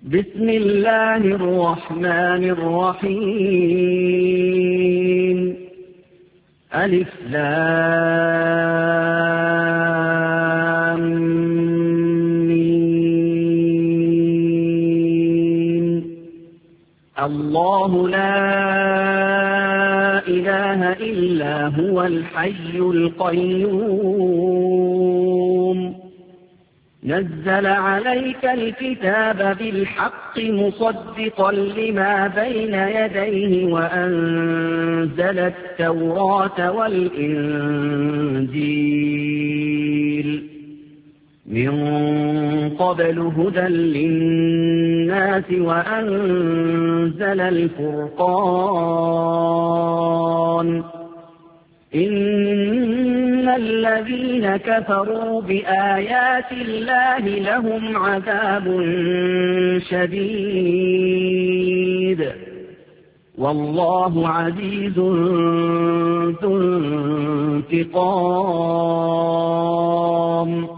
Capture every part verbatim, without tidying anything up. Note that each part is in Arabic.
بسم الله الرحمن الرحيم. ألف لام ميم. الله لا إله إلا هو الحي القيوم. نزل عليك الكتاب بالحق مصدقا لما بين يديه وأنزل التوراة والإنجيل من قبل هدى للناس وأنزل الفرقان. إن الذين كفروا بآيات الله لهم عذاب شديد والله عزيز ذو انتقام.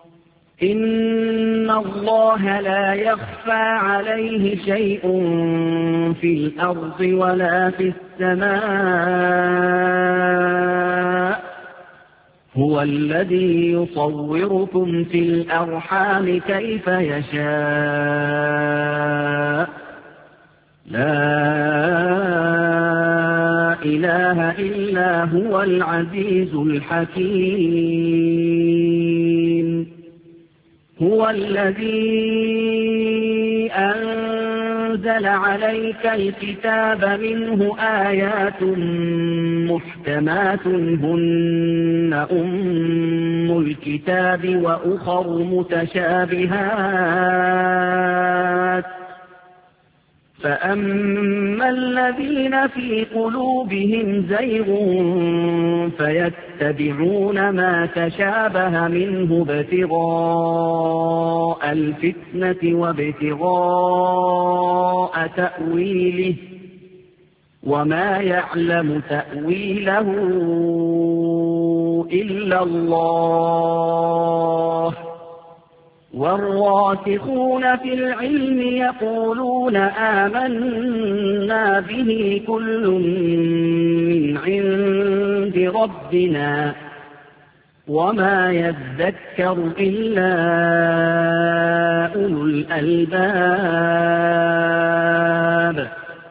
إن الله لا يخفى عليه شيء في الأرض ولا في السماء. هو الذي يصوركم في الأرحام كيف يشاء. لا إله إلا هو العزيز الحكيم. هو الذي أنزل عليك الكتاب منه آيات محكمات هن أم الكتاب وأخر متشابهات. فأما الذين في قلوبهم زيغ فيتبعون ما تشابه منه ابتغاء الفتنة وابتغاء تأويله وما يعلم تأويله إلا الله. والراسخون في العلم يقولون آمنا به كل من عند ربنا وما يذكر إلا أولو الألباب.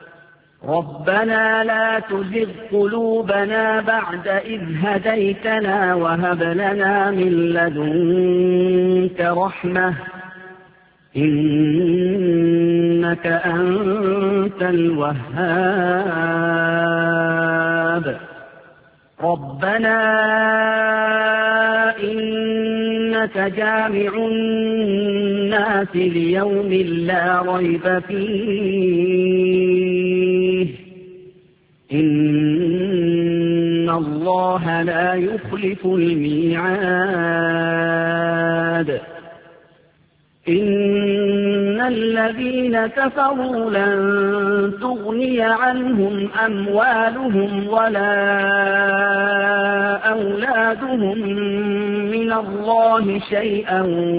ربنا لا تزغ قلوبنا بعد إذ هديتنا وهب لنا من لدنك رحمة إنك أنت الوهاب. ربنا إنك جامع الناس ليوم لا ريب فيه إن الله لا يخلف الميعاد. إن الذين كفروا لن تغني عنهم أموالهم ولا أولادهم من الله شيئا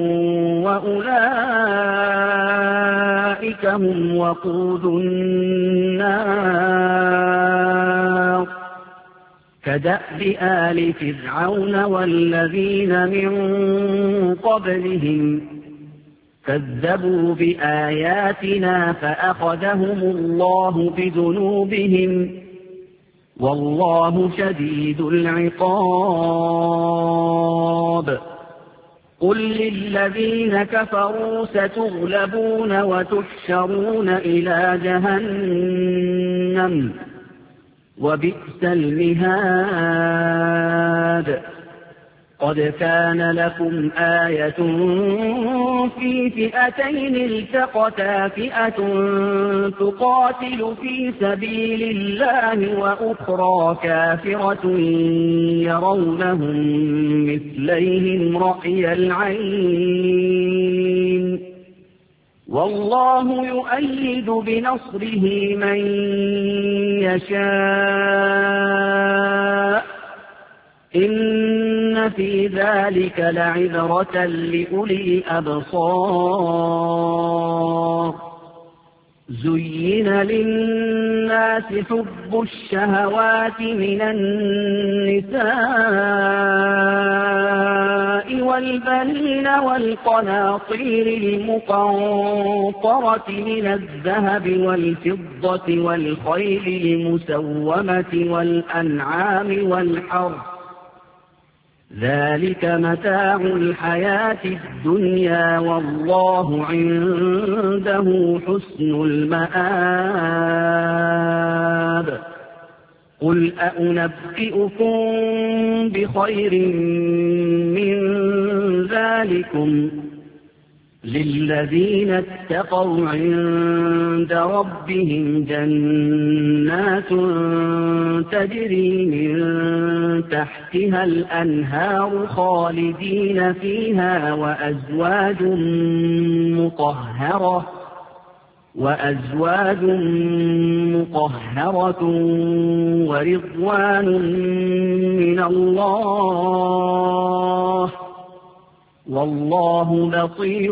وأولئك هم وقود النار. كدأب آل فرعون والذين من قبلهم كذبوا بآياتنا فأخذهم الله بذنوبهم والله شديد العقاب. قل للذين كفروا ستغلبون وتحشرون إلى جهنم وبئس المهاد. قد كان لكم آية في فئتين التقتا فئة تقاتل في سبيل الله وأخرى كافرة يرونهم مثليهم رأي العين والله يؤيد بنصره من يشاء. إن في ذلك لعبرة لأولي الأبصار. زين للناس حب الشهوات من النساء والبنين والقناطير المقنطرة من الذهب والفضة والخيل المسومة والأنعام والحرث ذلك متاع الحياة الدنيا والله عنده حسن المآب قل أنبئكم بخير من ذلكم للذين اتقوا عند ربهم جنات تجري من تحتها الأنهار خالدين فيها وأزواج مطهرة وأزواج مطهرة ورضوان من الله والله بصير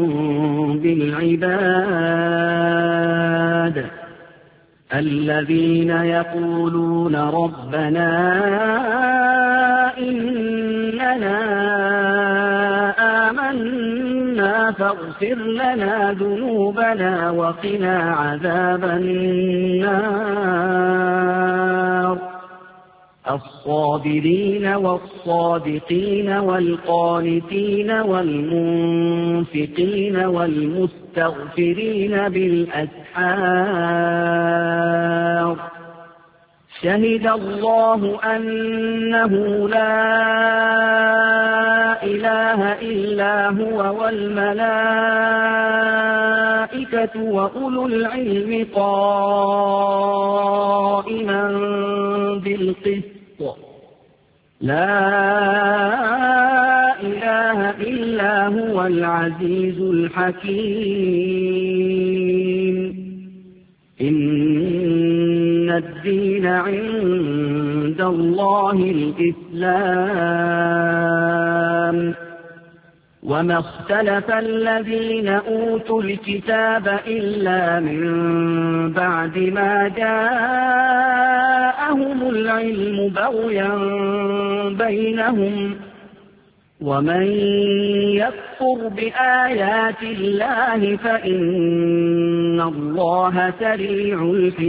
بالعباد الذين يقولون ربنا إننا آمنا فاغفر لنا ذنوبنا وقنا عذاب النار الصابرين والصادقين والقانتين والمنفقين والمستغفرين بالأسحار شهد الله أنه لا إله إلا هو والملائكة وأولو العلم قائما بالقسط لا إله إلا هو العزيز الحكيم إن الدين عند الله الإسلام وما اختلف الذين أوتوا الكتاب إلا من بعد ما جاءهم العلم بغيا بينهم ومن يكفر بآيات الله فإن الله سريع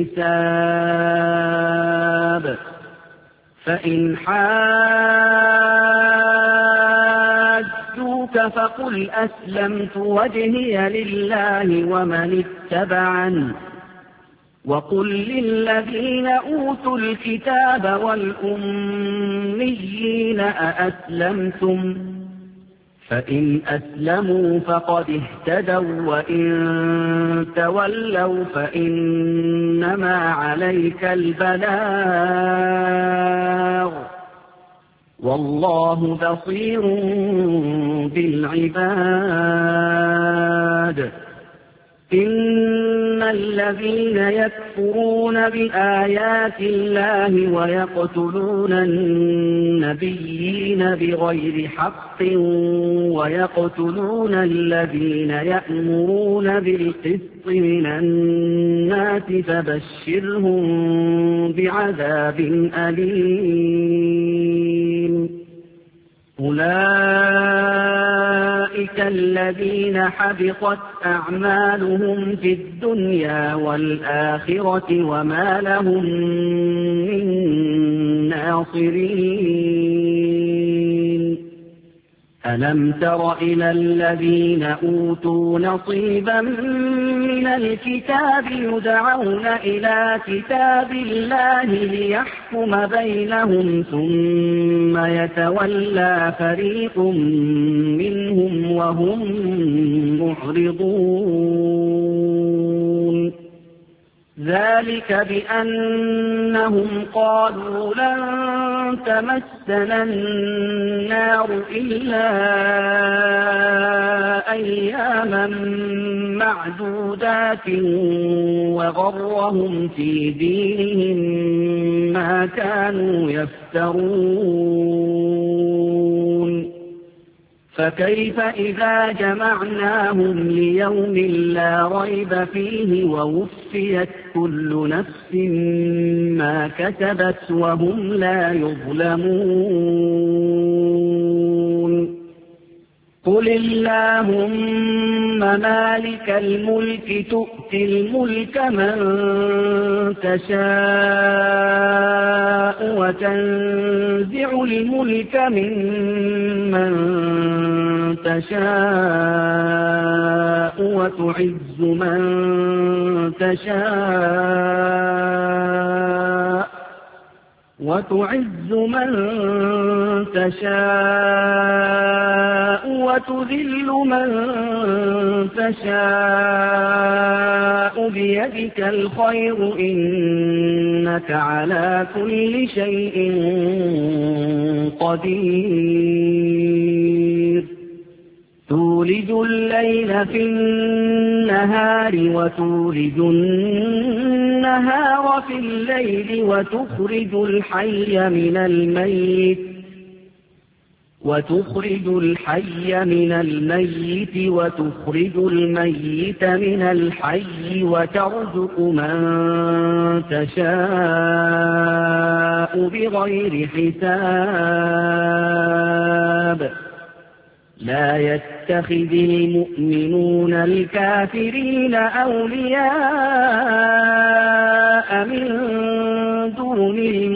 الحساب فإن حاجوك فقل أسلمت وجهي لله ومن اتبعني وقل للذين أوتوا الكتاب والأميين أأسلمتم فإن أسلموا فقد اهتدوا وإن تولوا فإنما عليك البلاغ والله بصير بالعباد إن الذين يكفرون بآيات الله ويقتلون النبيين بغير حق ويقتلون الذين يأمرون بالقسط من الناس فبشرهم بعذاب أليم أولئك الذين حبطت أعمالهم في الدنيا والآخرة وما لهم من ناصرين ألم تر إلى الذين أوتوا نصيبا من الكتاب يدعون إلى كتاب الله ليحكم بينهم ثم يتولى فريق منهم وهم معرضون ذلك بأنهم قالوا لن تمسنا النار إلا أياما معدودات وغرهم في دينهم ما كانوا يفترون فكيف إذا جمعناهم ليوم لا ريب فيه ووفيت كل نفس ما كسبت وهم لا يظلمون قل اللهم مالك الملك تؤتي الملك من تشاء وتنزع الملك ممن تشاء وتعز من تشاء وتعز من تشاء وتذل من تشاء بيدك الخير إنك على كل شيء قدير تولج الليل في النهار وتولج النهار في الليل وتخرج الحي من الميت وتخرج الحي من الميت وتخرج الميت من الحي وترزق من تشاء بغير حساب لا يتخذ المؤمنون الكافرين أولياء من دون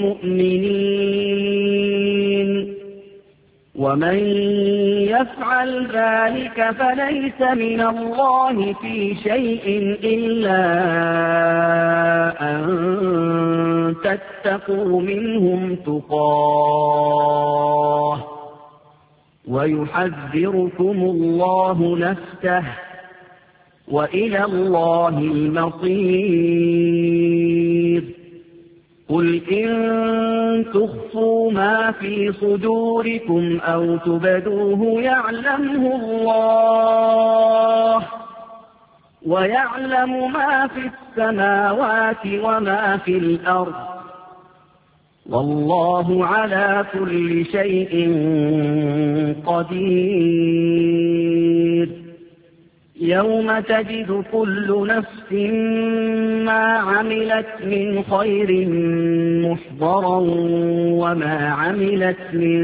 المؤمنين ومن يفعل ذلك فليس من الله في شيء إلا أن تتقوا منهم تقاه ويحذركم الله نفسه وإلى الله المصير قل إن تخفوا ما في صدوركم أو تبدوه يعلمه الله ويعلم ما في السماوات وما في الأرض والله على كل شيء قدير يوم تجد كل نفس ما عملت من خير محضرا وما عملت من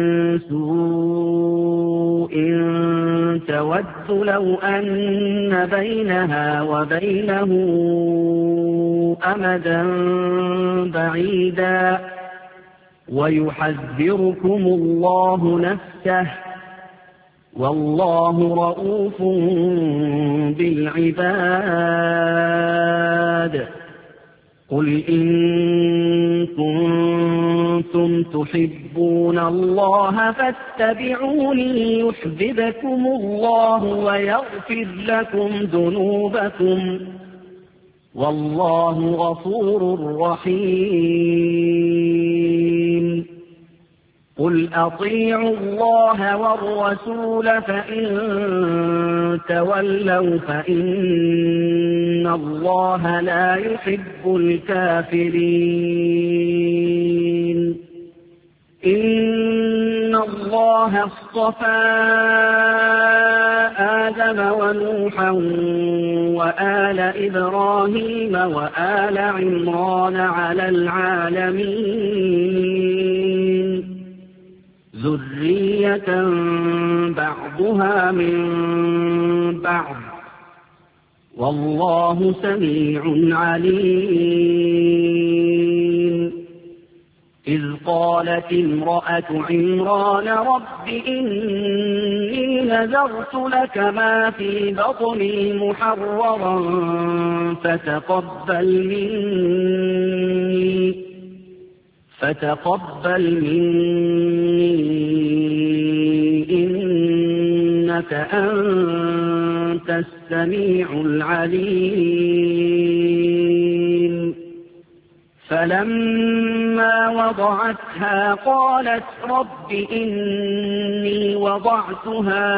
سوء تود لو أن بينها وبينه أمدا بعيدا ويحذركم الله نفسه والله رؤوف بالعباد قل إن كنتم تحبون الله فاتبعوني يحببكم الله ويغفر لكم ذنوبكم والله غفور رحيم قل أطيعوا الله والرسول فإن تولوا فإن الله لا يحب الكافرين إن الله اصطفى آدم ونوحا وآل إبراهيم وآل عمران على العالمين ذرية بعضها من بعض والله سميع عليم إذ قالت امرأة عمران رب إني نذرت لك ما في بطني محررا فتقبل مني فتقبل مني إنك أنت السميع العليم فلما وضعتها قالت رب إني وضعتها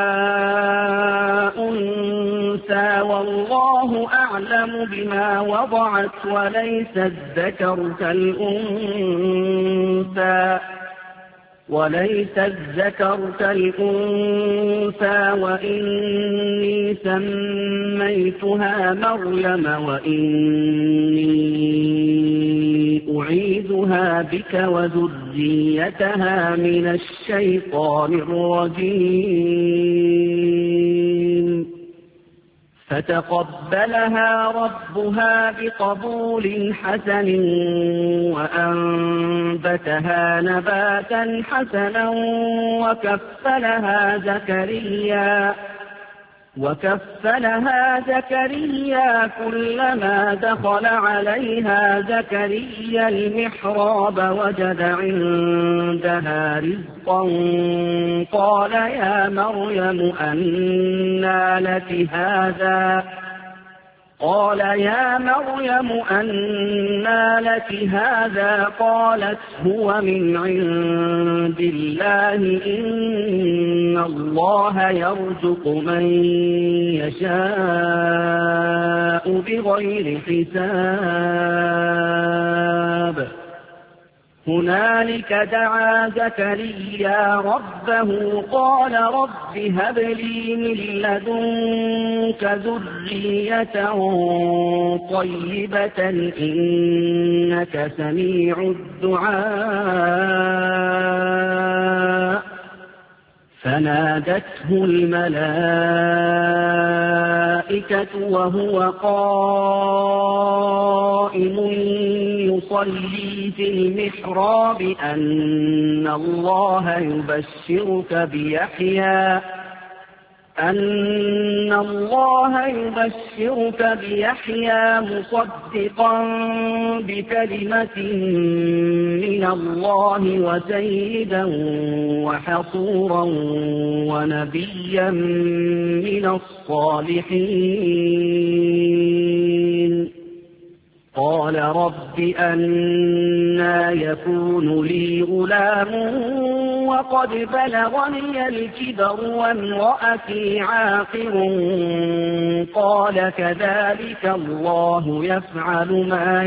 أنثى والله أعلم بما وضعت وليس الذكر كالأنثى وليس الذكر كالأنثى وإني سميتها مريم وإني أعيذها بك وذريتها من الشيطان الرجيم فتقبلها ربها بقبول حسن وأنبتها نباتا حسنا وكفلها زكريا وكفلها زكريا كلما دخل عليها زكريا المحراب وجد عندها رزقا قال يا مريم أنى لك هذا قال يا مريم أنى لك هذا قالت هو من عند الله إن الله يرزق من يشاء بغير حساب هنالك دعا زكريا ربه قال رب هب لي من لدنك ذرية طيبة إنك سميع الدعاء فنادته الملائكة وهو قائم يصلي في المحراب أن الله يبشرك بيحيى أن الله يبشرك بيحيى مصدقا بكلمة من الله وسيدا وحصورا ونبيا من الصالحين قال رب أنى يكون لي غلام وقد بلغني الكبر وامرأتي عاقر قال كذلك الله يفعل ما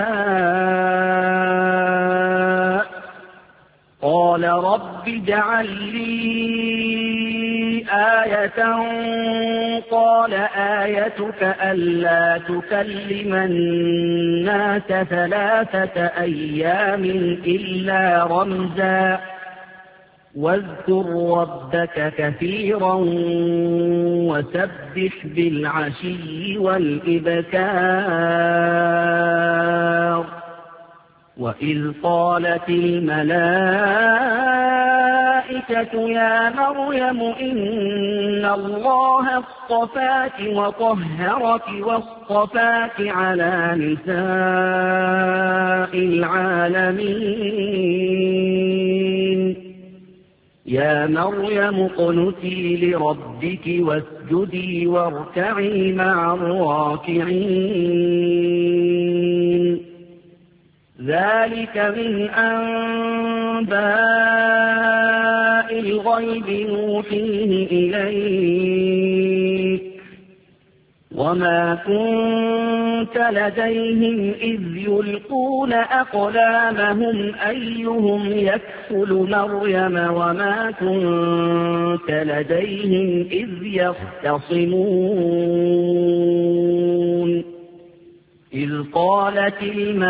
يشاء قال رب اجعل لي آية قال آيتك ألا تكلم الناس ثلاثة أيام إلا رمزا واذكر ربك كثيرا وسبح بالعشي والإبكار وإذ قالت الملائكة يا مريم إن الله اصطفاك وطهرك واصطفاك على نساء العالمين يا مريم اقنتي لربك واسجدي واركعي مع الراكعين ذلك من أنباء الغيب نوحيه إليك وما كنت لديهم إذ يلقون أقلامهم أيهم يكفل مريم وما كنت لديهم إذ يختصمون إذ قالت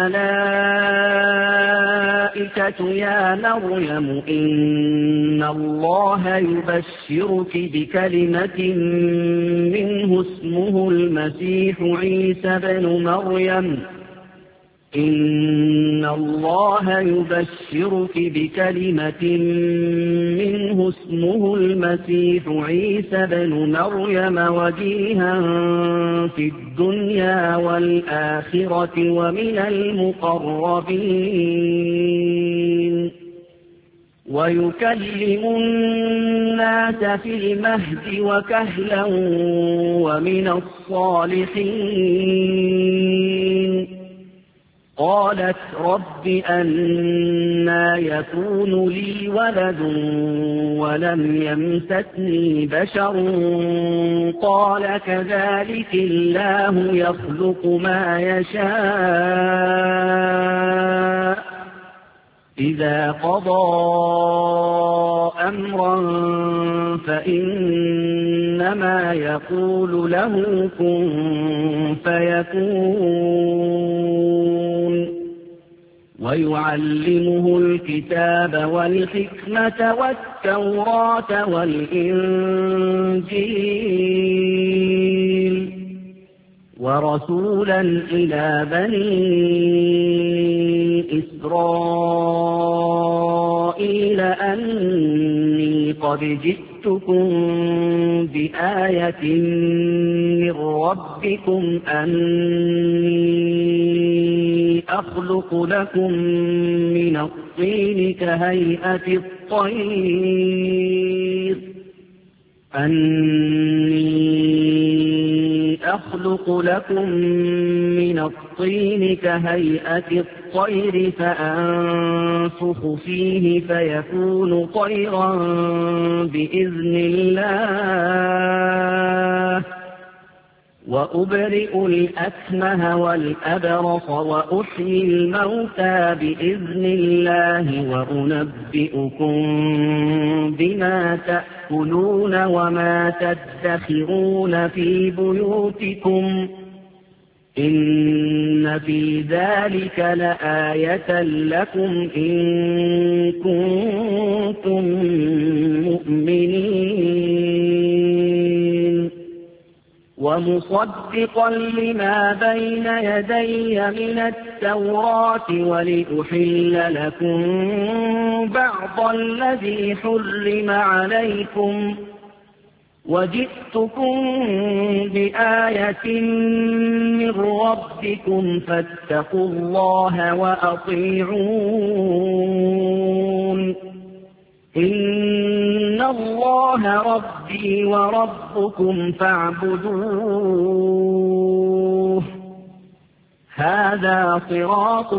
الملائكة يا مريم إن الله يبشرك بكلمة منه اسمه المسيح عيسى بن مريم إن الله يبشرك بكلمة منه اسمه المسيح عيسى بن مريم وجيها في الدنيا والآخرة ومن المقربين ويكلم الناس في المهد وكهلا ومن الصالحين قالت رب أنى يكون لي ولد ولم يمسسني بشر قال كذلك الله يخلق ما يشاء إذا قضى أمرا فإنما يقول له كن فيكون ويعلمه الكتاب والحكمة والتوراة والإنجيل ورسولا إلى بني إسرائيل أني قد جئتكم بآية من ربكم أني أخلق لكم من الطين كهيئة الطير أني أخلق لكم من الطين كهيئة الطير فأنفخ فيه فيكون طيرا بإذن الله وأبرئ الأكمه والأبرص وأحيي الموتى بإذن الله وأنبئكم بما تأكلون وما تدخرون في بيوتكم إن في ذلك لآية لكم إن كنتم مؤمنين ومصدقا لما بين يدي من التوراة ولأحل لكم بعض الذي حرم عليكم وجئتكم بآية من ربكم فاتقوا الله وأطيعون إن الله ربي وربكم فاعبدوه هذا صراط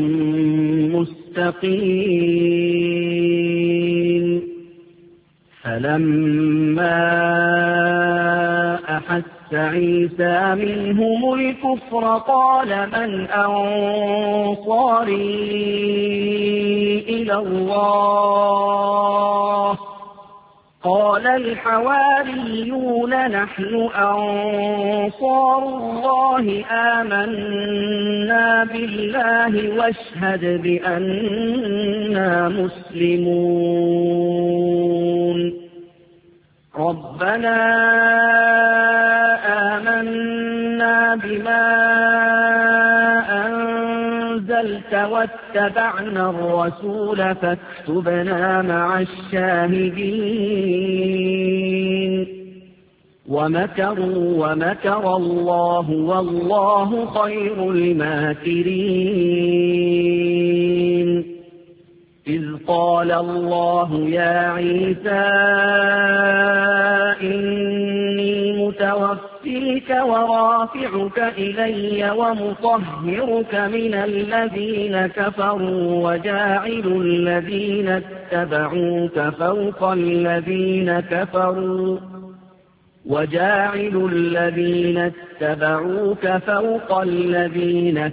مستقيم فلما أحس عيسى منهم الكفر قال من أنصاري إلى الله قال الحواريون نحن أنصار الله آمنا بالله واشهد بأننا مسلمون ربنا آمنا بما أنزلت واتبعنا الرسول فاكتبنا مع الشاهدين ومكروا ومكر الله والله خير الماكرين إذ قال الله يا عيسى إني متوفيك ورافعك إلي ومطهرك من الذين كفروا وجاعل الذين اتبعوك فوق الذين كفروا وجاعل الذين اتبعوك فوق الذين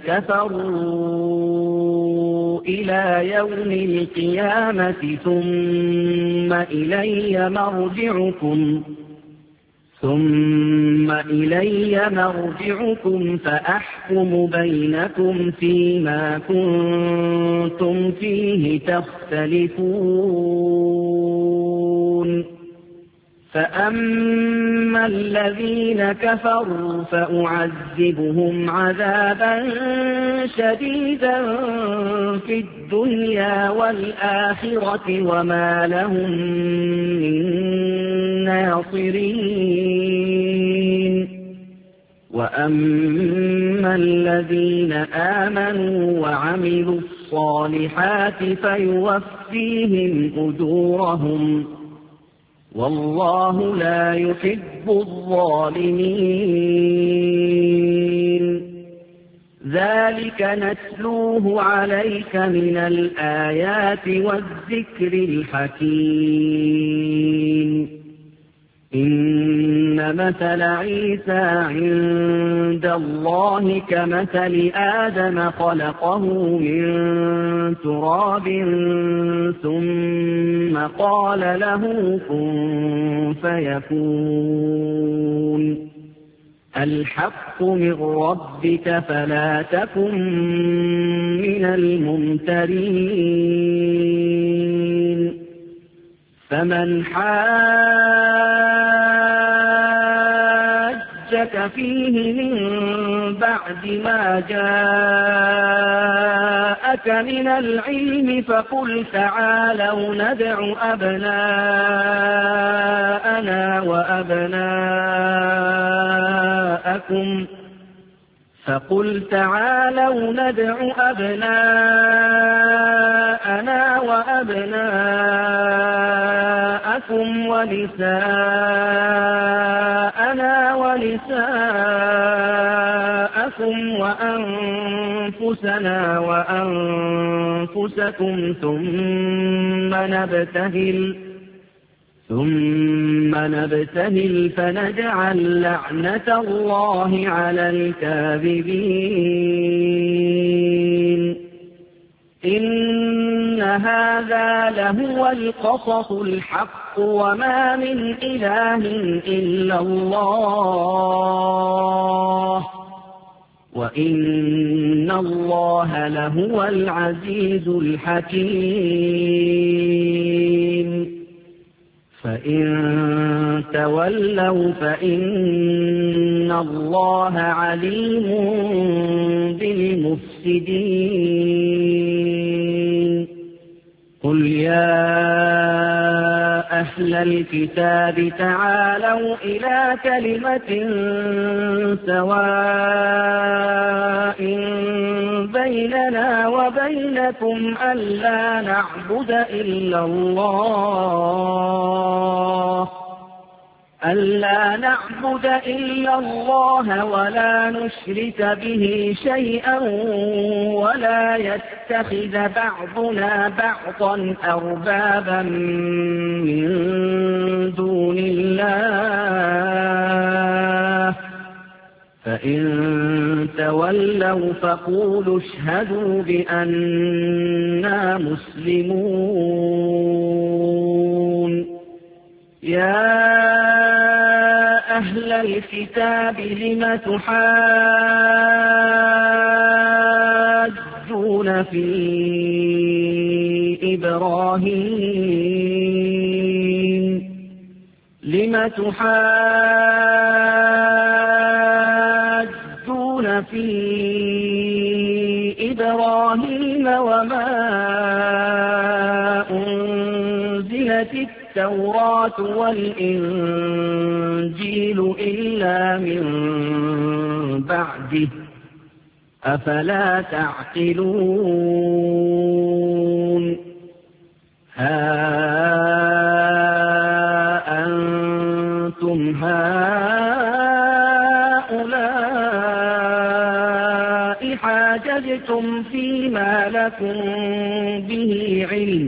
كفروا إلى يوم القيامة ثم إلي مرجعكم ثم إلي مرجعكم فأحكم بينكم فيما كنتم فيه تختلفون فأما الذين كفروا فأعذبهم عذابا شديدا في الدنيا والآخرة وما لهم من ناصرين وأما الذين آمنوا وعملوا الصالحات فيوفيهم أجورهم والله لا يحب الظالمين ذلك نتلوه عليك من الآيات والذكر الحكيم إن مثل عيسى عند الله كمثل آدم خلقه من تراب ثم قال له كن فيكون الحق من ربك فلا تكن من الممترين فمن حاجك فيه من بعد ما جاءك من العلم فقل تعالوا ندع أبناءنا وأبناءكم فقل تعالوا ندع أبناءنا وأبناءكم ونساءنا ونساءكم وأنفسنا وأنفسكم ثم نبتهل ثم نبتهل فنجعل لعنة الله على الكاذبين إن هذا لهو القصص الحق وما من إله إلا الله وإن الله لهو العزيز الحكيم فإن تولوا فإن الله عليم بالمفسدين قل يا أهل الكتاب تعالوا إلى كلمة سواء بيننا وبينكم ألا نعبد إلا الله ألا نعبد إلا الله ولا نشرك به شيئا ولا يتخذ بعضنا بعضا أربابا من دون الله فإن تولوا فقولوا اشهدوا بأننا مسلمون يا أهل الكتاب لم تحاجون في إبراهيم لم تحاجون في إبراهيم وما أنزلت التوراة والإنجيل إلا من بعده أفلا تعقلون ها أنتم هؤلاء حاججتم فيما لكم به علم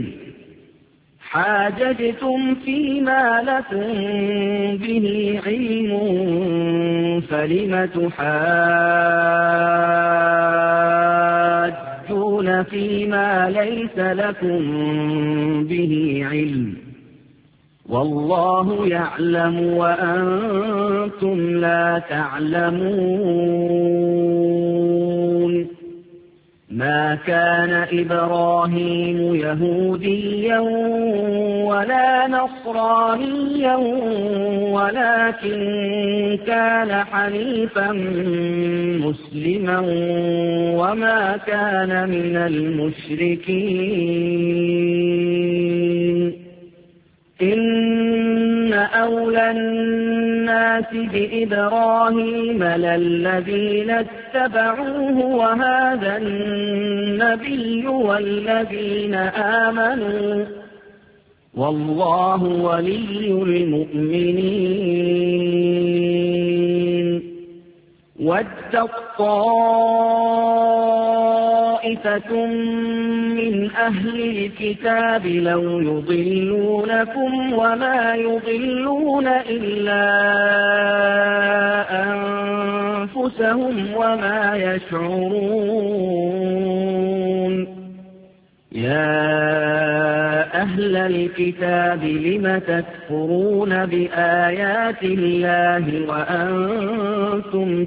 حاججتم فيما لكم به علم فلم تحاجون فيما ليس لكم به علم والله يعلم وأنتم لا تعلمون ما كان إبراهيم يهوديا ولا نصرانيا ولكن كان حنيفا مسلما وما كان من المشركين إن أولى الناس بإبراهيم للذين اتبعوه وهذا النبي والذين آمنوا والله ولي المؤمنين ودت طائفة طائفة من أهل الكتاب لو يضلونكم وما يضلون إلا أنفسهم وما يشعرون يا أهل الكتاب لم تكفرون بآيات الله وأنتم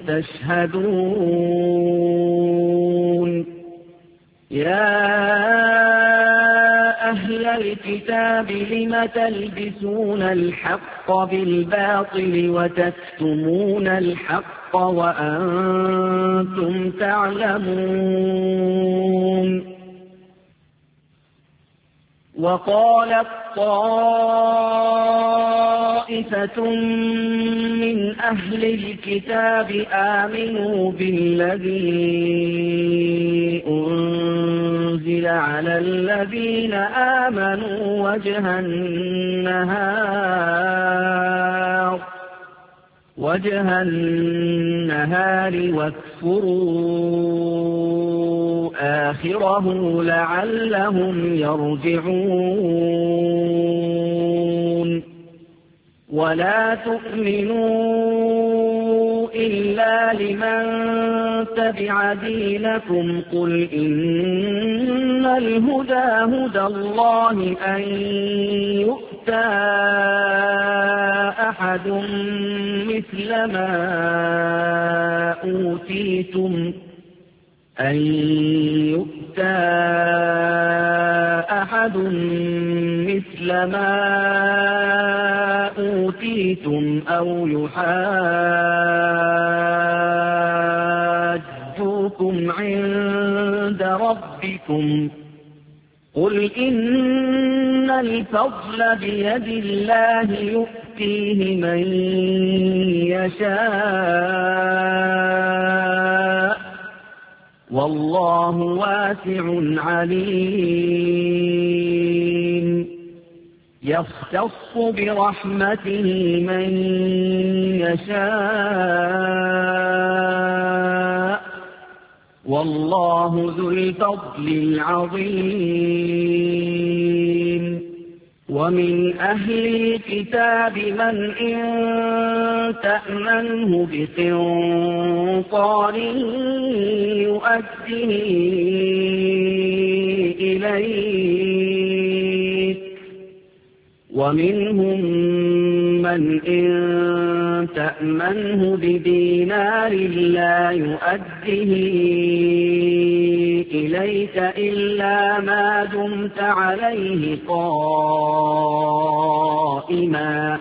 تشهدون يا أهل الكتاب لم تلبسون الحق بالباطل وتكتمون الحق وأنتم تعلمون وقالت طائفة من أهل الكتاب آمنوا بالذي أنزل على الذين آمنوا وجه النهار وجه النهار واكفروا آخره لعلهم يرجعون ولا تؤمنوا إلا لمن تبع دينكم قل إن الهدى هدى الله أن يؤتى أحد مثل ما أوتيتم أن يؤتى أحد مثل ما أوتيتم أو يحاجوكم عند ربكم قل إن الفضل بيد الله يؤتيه من يشاء والله واسع عليم يختص برحمته من يشاء والله ذو الفضل العظيم ومن أهل الكتاب من إن تأمنه بقنطار يؤديه إليك ومنهم من إن تأمنه بدينار لا يؤديه إليك إلا ما دمت عليه قائما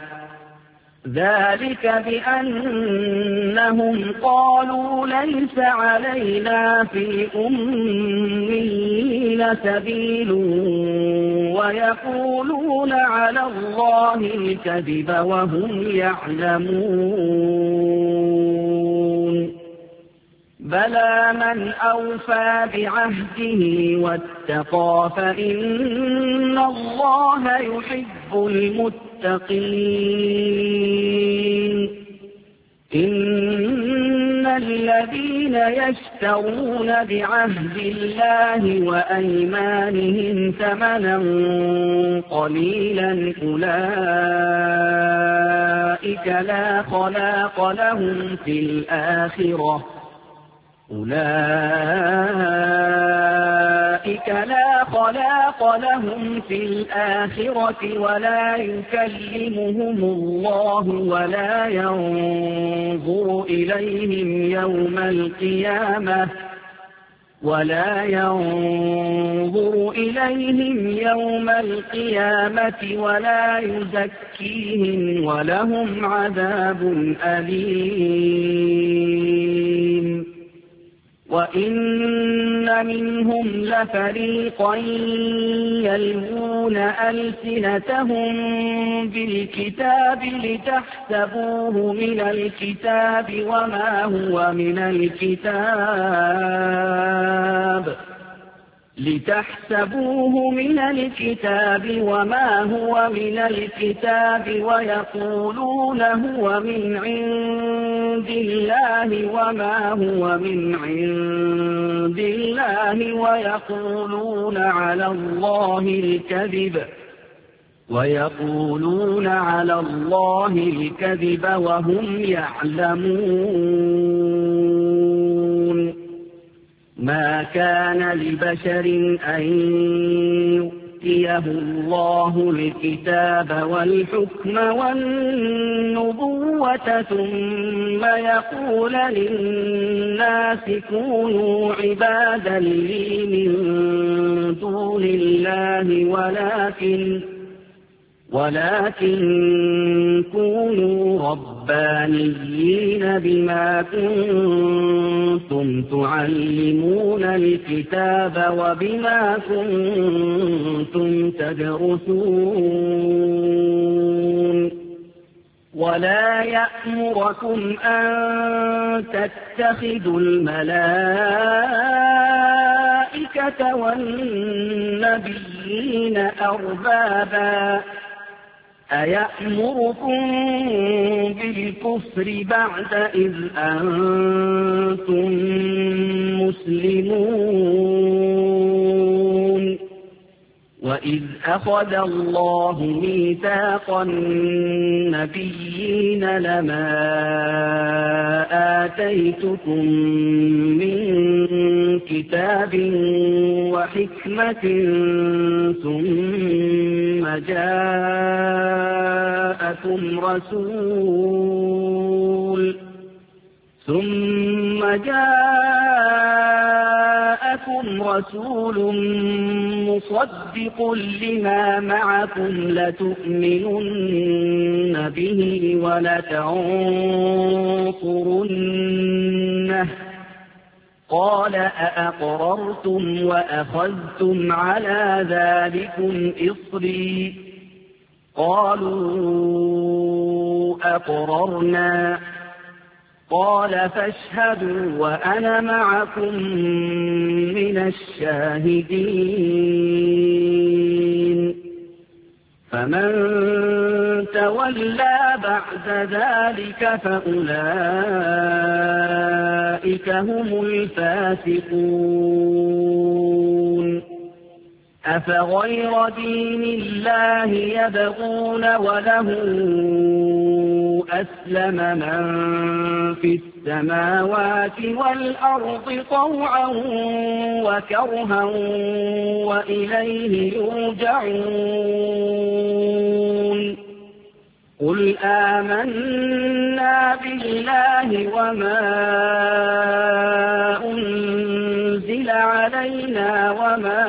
ذلك بأنهم قالوا ليس علينا في الأميين سبيل ويقولون على الله الكذب وهم يعلمون بلى من أوفى بعهده واتقى فإن الله يحب المتقين إن الذين يشترون بعهد الله وأيمانهم ثمنا قليلا أولئك لا خلاق لهم في الآخرة أولئك لا خلاق لهم في الآخرة ولا يكلمهم الله ولا ينظر إليهم يوم القيامة ولا ينظر إليهم يوم القيامة ولا يزكيهم ولهم عذاب أليم وإن منهم لفريقا يلوون ألسنتهم بالكتاب لتحسبوه من الكتاب وما هو من الكتاب لتحسبوه من الكتاب وما هو من الكتاب ويقولون هو من عند الله وما هو من عند الله ويقولون على الله الكذب ويقولون على الله الكذب وهم يعلمون. ما كان لبشر أن يؤتيه الله الكتاب والحكم والنبوة ثم يقول للناس كونوا عبادا لي من دون الله ولكن ولكن كونوا ربانيين بما كنتم تعلمون الكتاب وبما كنتم تدرسون. ولا يأمركم أن تتخذوا الملائكة والنبيين أربابا أيأمركم بالكفر بعد إذ أنتم مسلمون. وإذ أخذ الله ميثاق النبيين لما آتيتكم من كتاب وحكمة ثم جاءكم رسول ثم جاءكم رسول مصدق لما معكم لتؤمنن به ولتنصرنه قال أأقررتم وأخذتم على ذلكم إصري قالوا أقررنا قال فاشهدوا وأنا معكم من الشاهدين. فمن تولى بعد ذلك فأولئك هم الفاسقون. أفغير دين الله يبغون وله أسلم من في السماوات والأرض طوعا وكرها وإليه يرجعون. قل آمنا بالله وما أنزل علينا وما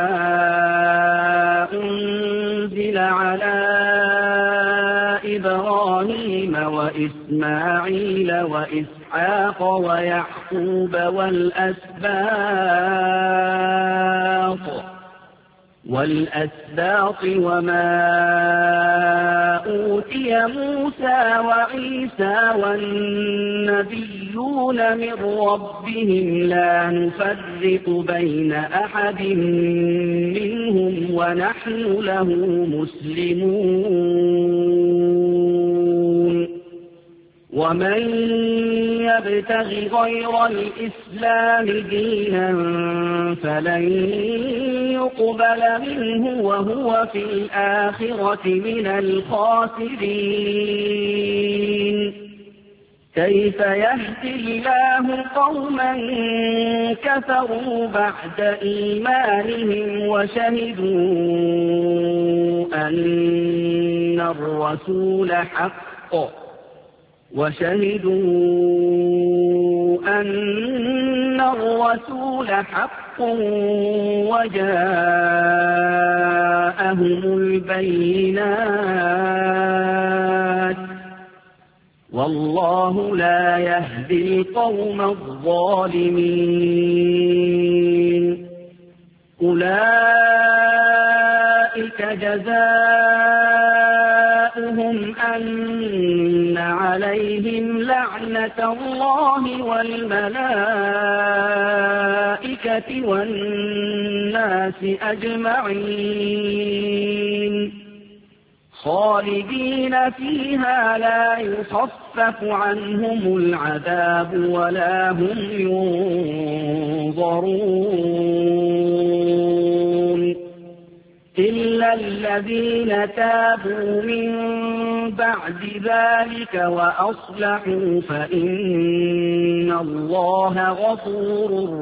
أنزل على إبراهيم وإسماعيل وإسحاق ويعقوب والأسباط والأسباط وما أوتي موسى وعيسى والنبيون من ربهم لا نفرق بين أحد منهم ونحن له مسلمون. ومن يبتغ غير الإسلام دينا فلن يقبل منه وهو في الآخرة من الخاسرين. كيف يهدي الله قوما كفروا بعد إيمانهم وشهدوا أن الرسول حق وشهدوا أن الرسول حق وجاءهم البينات والله لا يهدي القوم الظالمين. أولئك جزاؤهم أن عليهم لعنة الله والملائكة الجنة والناس أجمعين خالدين فيها لا يخفف عنهم العذاب ولا هم ينظرون إلا الذين تابوا من بعد ذلك وأصلحوا فإن الله غفور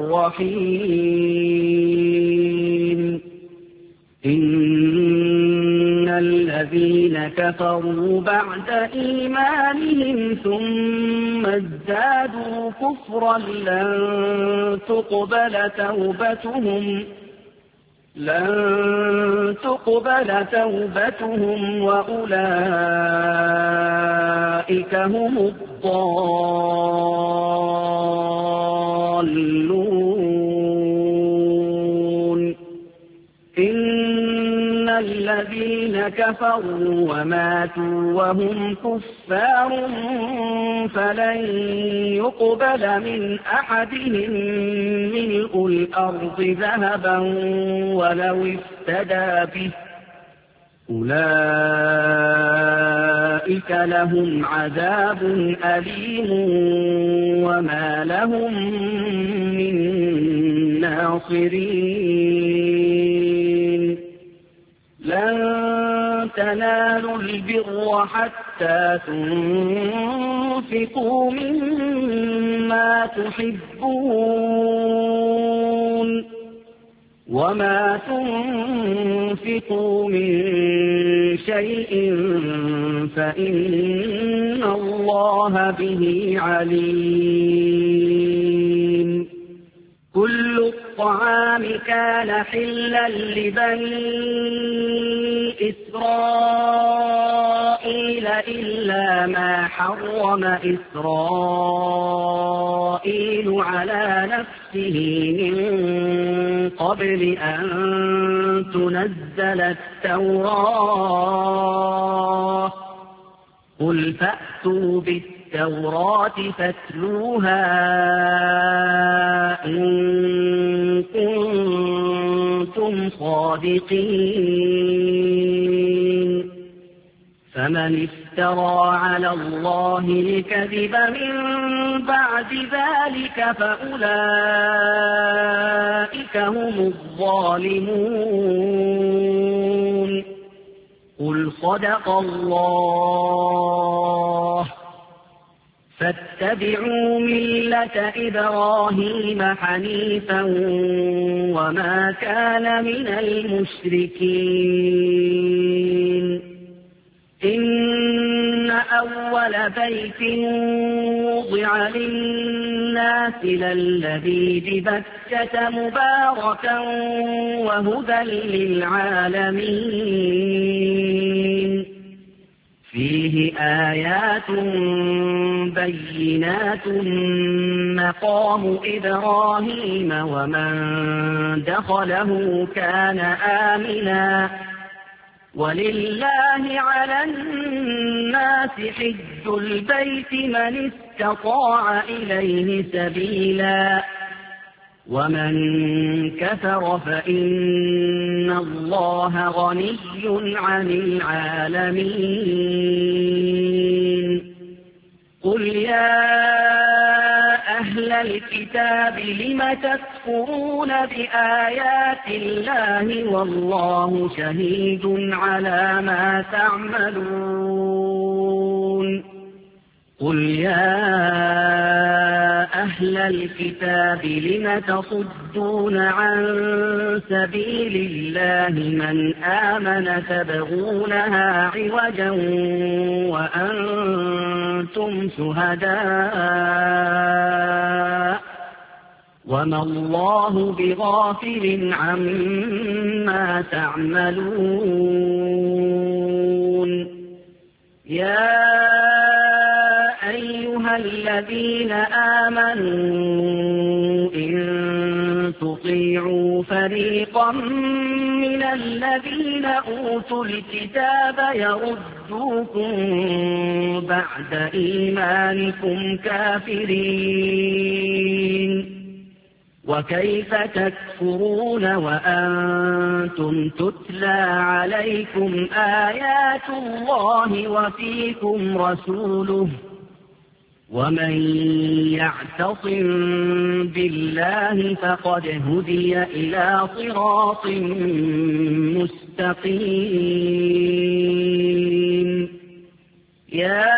رحيم إن الذين كفروا بعد إيمانهم ثم ازدادوا كفرا لن تقبل توبتهم لن تقبل توبتهم وأولئك هم الضالون إن الذين كفروا وماتوا وهم كفار فلن يقبل من أحدهم ملء الأرض ذهبا ولو افتدى به أولئك لهم عذاب أليم وما لهم من ناصرين لن تنالوا البر حتى تنفقوا مما تحبون وما تنفقوا من شيء فإن الله به عليم كل الطعام كان حلا لبني إسرائيل إلا ما حرم إسرائيل على نفسه من قبل أن تنزل التوراة قل فأتوا بالتوراة فاتلوها إن كنتم صادقين فمن افترى على الله الكذب من بعد ذلك فأولئك هم الظالمون قل صدق الله فاتبعوا ملة إبراهيم حنيفا وما كان من المشركين إن أول بيت وضع للناس للذي ببكة مباركا وهدى للعالمين فيه آيات بينات مقام إبراهيم ومن دخله كان آمنا ولله على الناس حج البيت من استطاع إليه سبيلا ومن كفر فإن الله غني عن العالمين قل يا أهل الكتاب لم تكفرون بآيات الله والله شهيد على ما تعملون قل يا أهل الكتاب لم تصدون عن سبيل الله من آمن تبغونها عوجا وأنتم شهداء وما الله بغافل عما تعملون يا أيها الذين آمنوا إن تطيعوا فريقا من الذين أوتوا الكتاب يردوكم بعد إيمانكم كافرين وكيف تكفرون وأنتم تتلى عليكم آيات الله وفيكم رسوله ومن يعتصم بالله فقد هدي إلى صراط مستقيم. يا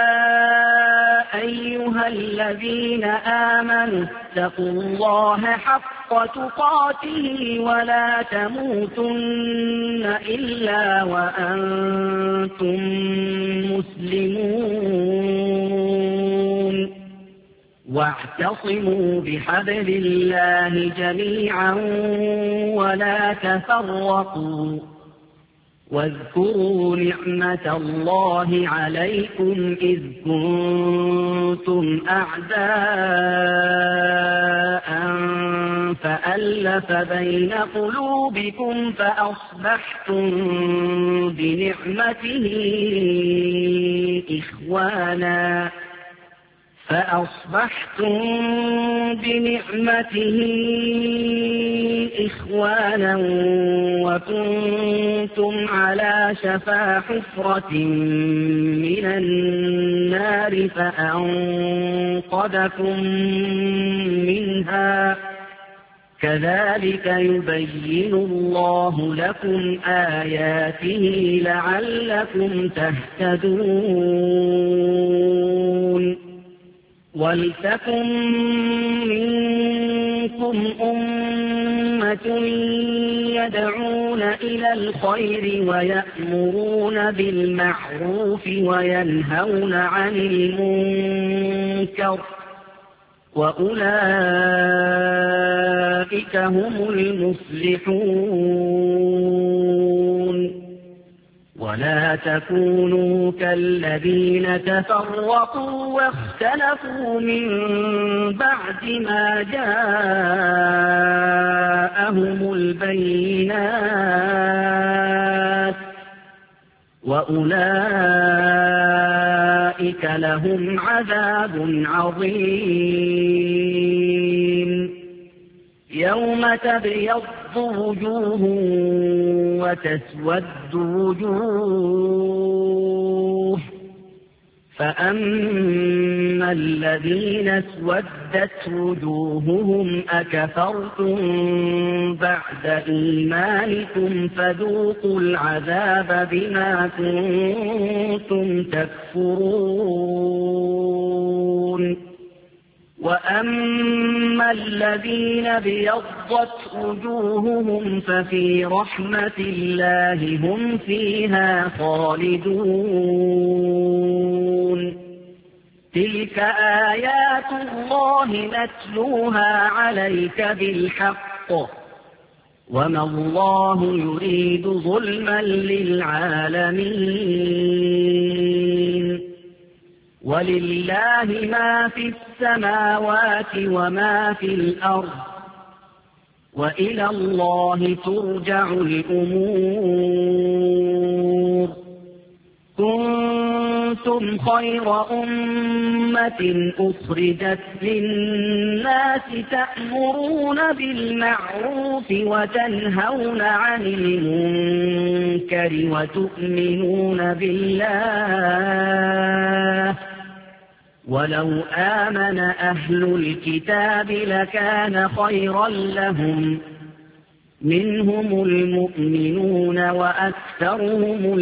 أيها الذين آمنوا اتقوا الله حق تقاته ولا تموتن إلا وأنتم مسلمون واعتصموا بحبل الله جميعا ولا تفرقوا واذكروا نعمة الله عليكم إذ كنتم أعداء فألف بين قلوبكم فأصبحتم بنعمته إخوانا فأصبحتم بنعمته إخوانا وكنتم على شفا حفرة من النار فأنقذكم منها كذلك يبين الله لكم آياته لعلكم تهتدون. ولتكن منكم أمة يدعون إلى الخير ويأمرون بالمعروف وينهون عن المنكر وأولئك هم المفلحون. ولا تكونوا كالذين تفرقوا واختلفوا من بعد ما جاءهم البينات وأولئك لهم عذاب عظيم. يوم تبيض وجوه وتسود وجوه فأما الذين اسودت وجوههم أكفرتم بعد إيمانكم فذوقوا العذاب بما كنتم تكفرون. وأما الذين ابيضت وجوههم ففي رحمة الله هم فيها خالدون. تلك آيات الله نتلوها عليك بالحق وما الله يريد ظلما للعالمين. ولله ما في السماوات وما في الأرض وإلى الله ترجع الأمور. كنتم خير أمة أخرجت للناس تأمرون بالمعروف وتنهون عن المنكر وتؤمنون بالله ولو آمن أهل الكتاب لكان خيرا لهم منهم المؤمنون وأكثرهم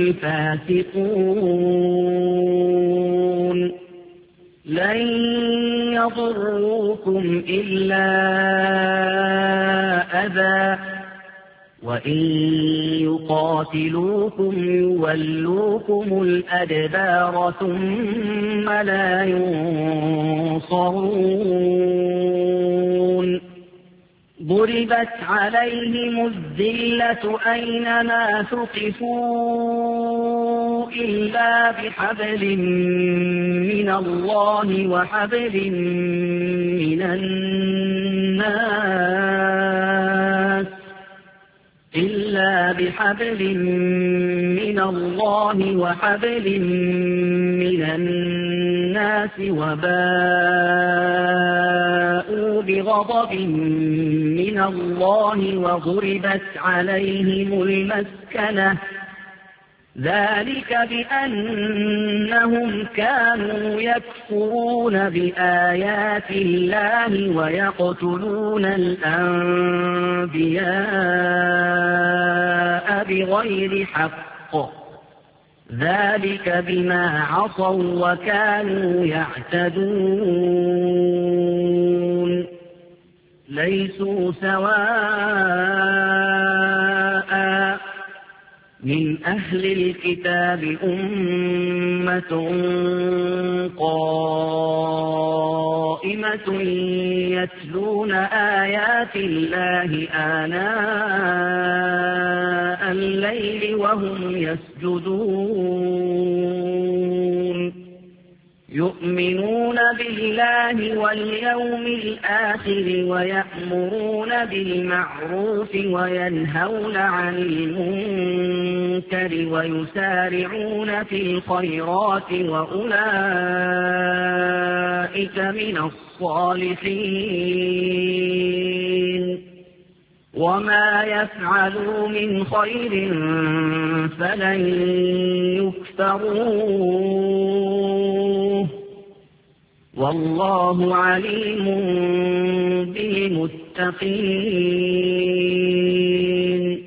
الفاسقون. لن يضروكم إلا أذى وإن يقاتلوكم يولوكم الأدبار ثم لا ينصرون. ضربت عليهم الذلة أينما ثقفوا إلا بحبل من الله وحبل من الناس إلا بحبل من الله وحبل من الناس وباءوا بغضب من الله وضربت عليهم المسكنة ذلك بأنهم كانوا يكفرون بآيات الله ويقتلون الأنبياء بغير حق ذلك بما عصوا وكانوا يعتدون ليسوا سواء من أهل الكتاب أمة قائمة يتلون آيات الله آناء الليل وهم يسجدون يؤمنون بالله واليوم الآخر ويأمرون بالمعروف وينهون عن المنكر ويسارعون في الخيرات وأولئك من الصالحين وما يفعلوا من خير فلن يكفروه والله عليم بالمتقين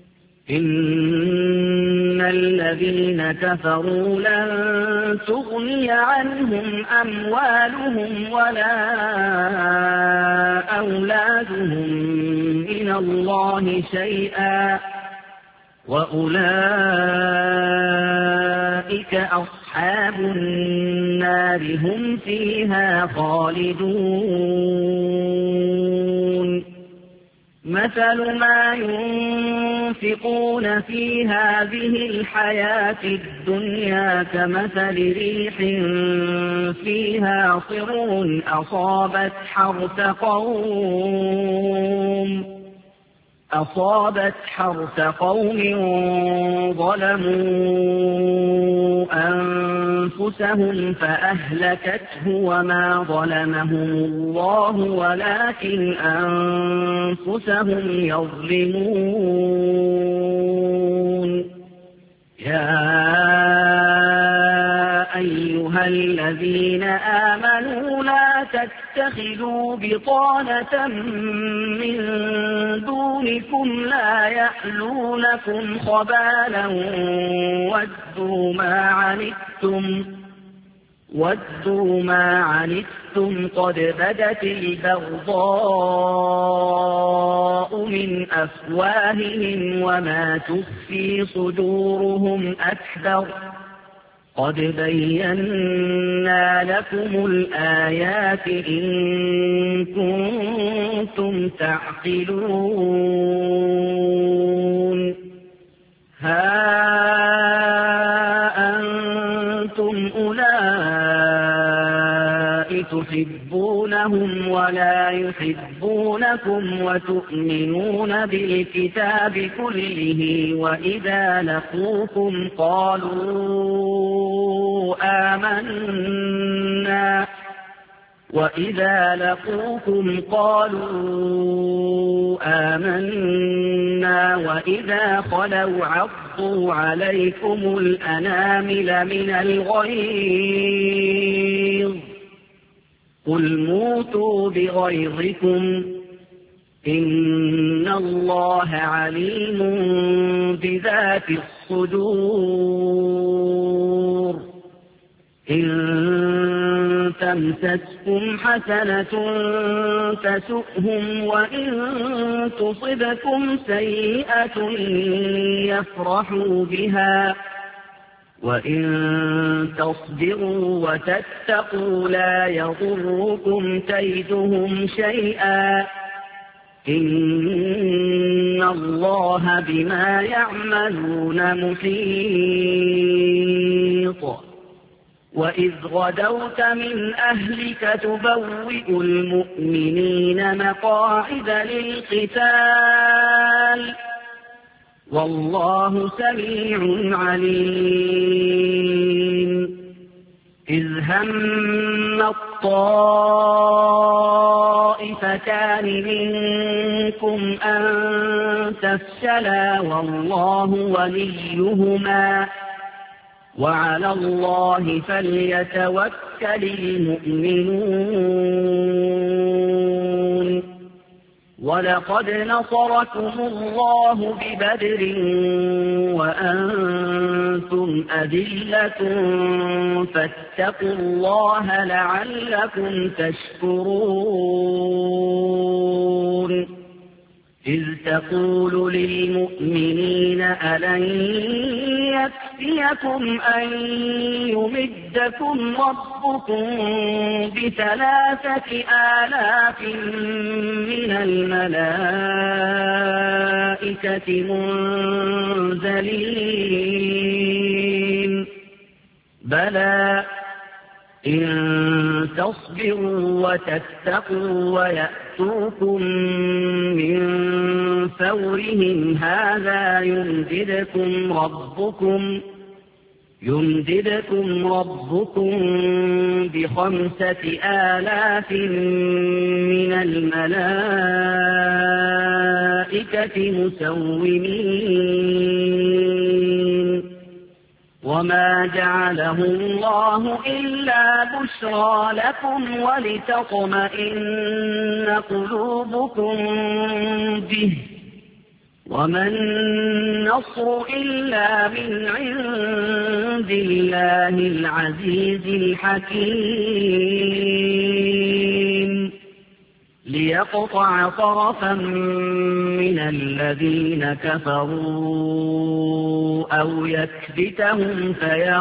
إن الذين كفروا لن تغني عنهم أموالهم ولا أولادهم من الله شيئا وأولئك أصحاب النار هم فيها خالدون مثل ما ينفقون في هذه الحياة الدنيا كمثل ريح فيها صر أصابت حرث قوم أصابت حرث قوم ظلموا أنفسهم فأهلكته وما ظلمهم الله ولكن أنفسهم يظلمون يا أيها الذين آمنوا لا تتخذوا بطانة من دونكم لا يألونكم خبالا ودوا ما عنتم ودوا ما عنتم قد بدت البغضاء من أفواههم وما تخفي صدورهم أكبر قد بينا لكم الآيات إن كنتم تعقلون ها أنتم أولئك تحبونهم ولا يحبونكم وتؤمنون بالكتاب كله وإذا لقوكم قالوا آمنا وإذا لقوكم قالوا آمنا وإذا خلوا عضوا عليكم الأنامل من الغيظ قل موتوا بغيظكم إن الله عليم بذات الصدور إن تمسسكم حسنة تسؤهم وإن تصبكم سيئة يفرحوا بها وإن تصبروا وتتقوا لا يضركم كيدهم شيئا إن الله بما يعملون محيط وإذ غدوت من أهلك تبوئ المؤمنين مقاعد للقتال والله سميع عليم إذ هم الطائفتان منكم أن تفشلا والله وليهما وعلى الله فليتوكل المؤمنون ولقد نصركم الله ببدر وأنتم أذلة فاتقوا الله لعلكم تشكرون إذ تقول للمؤمنين ألن يكفيكم أن يمدكم ربكم بثلاثة آلاف من الملائكة منزلين بلى إن تصبروا وتتقوا ويأتوكم من فورهم هذا يمددكم ربكم يمددكم ربكم بخمسة آلاف من الملائكة مسومين وما جعله الله إلا بشرى لكم ولتطمئن قلوبكم به وما النصر إلا من عند الله العزيز الحكيم ليقطع طرفا من الذين كفروا أو يكبتهم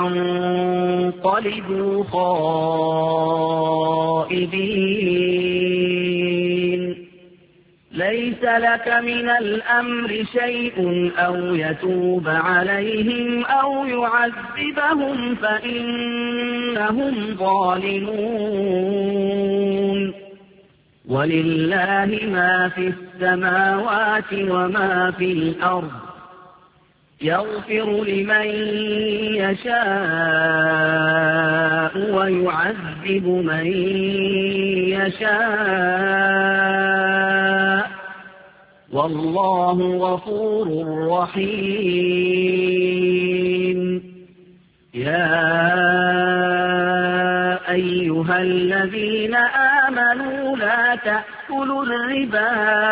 فينقلبوا خائبين ليس لك من الأمر شيء أو يتوب عليهم أو يعذبهم فإنهم ظالمون ولله ما في السماوات وما في الأرض يغفر لمن يشاء ويعذب من يشاء والله غفور رحيم يا أيها الذين آمنوا لا تأكلوا الربا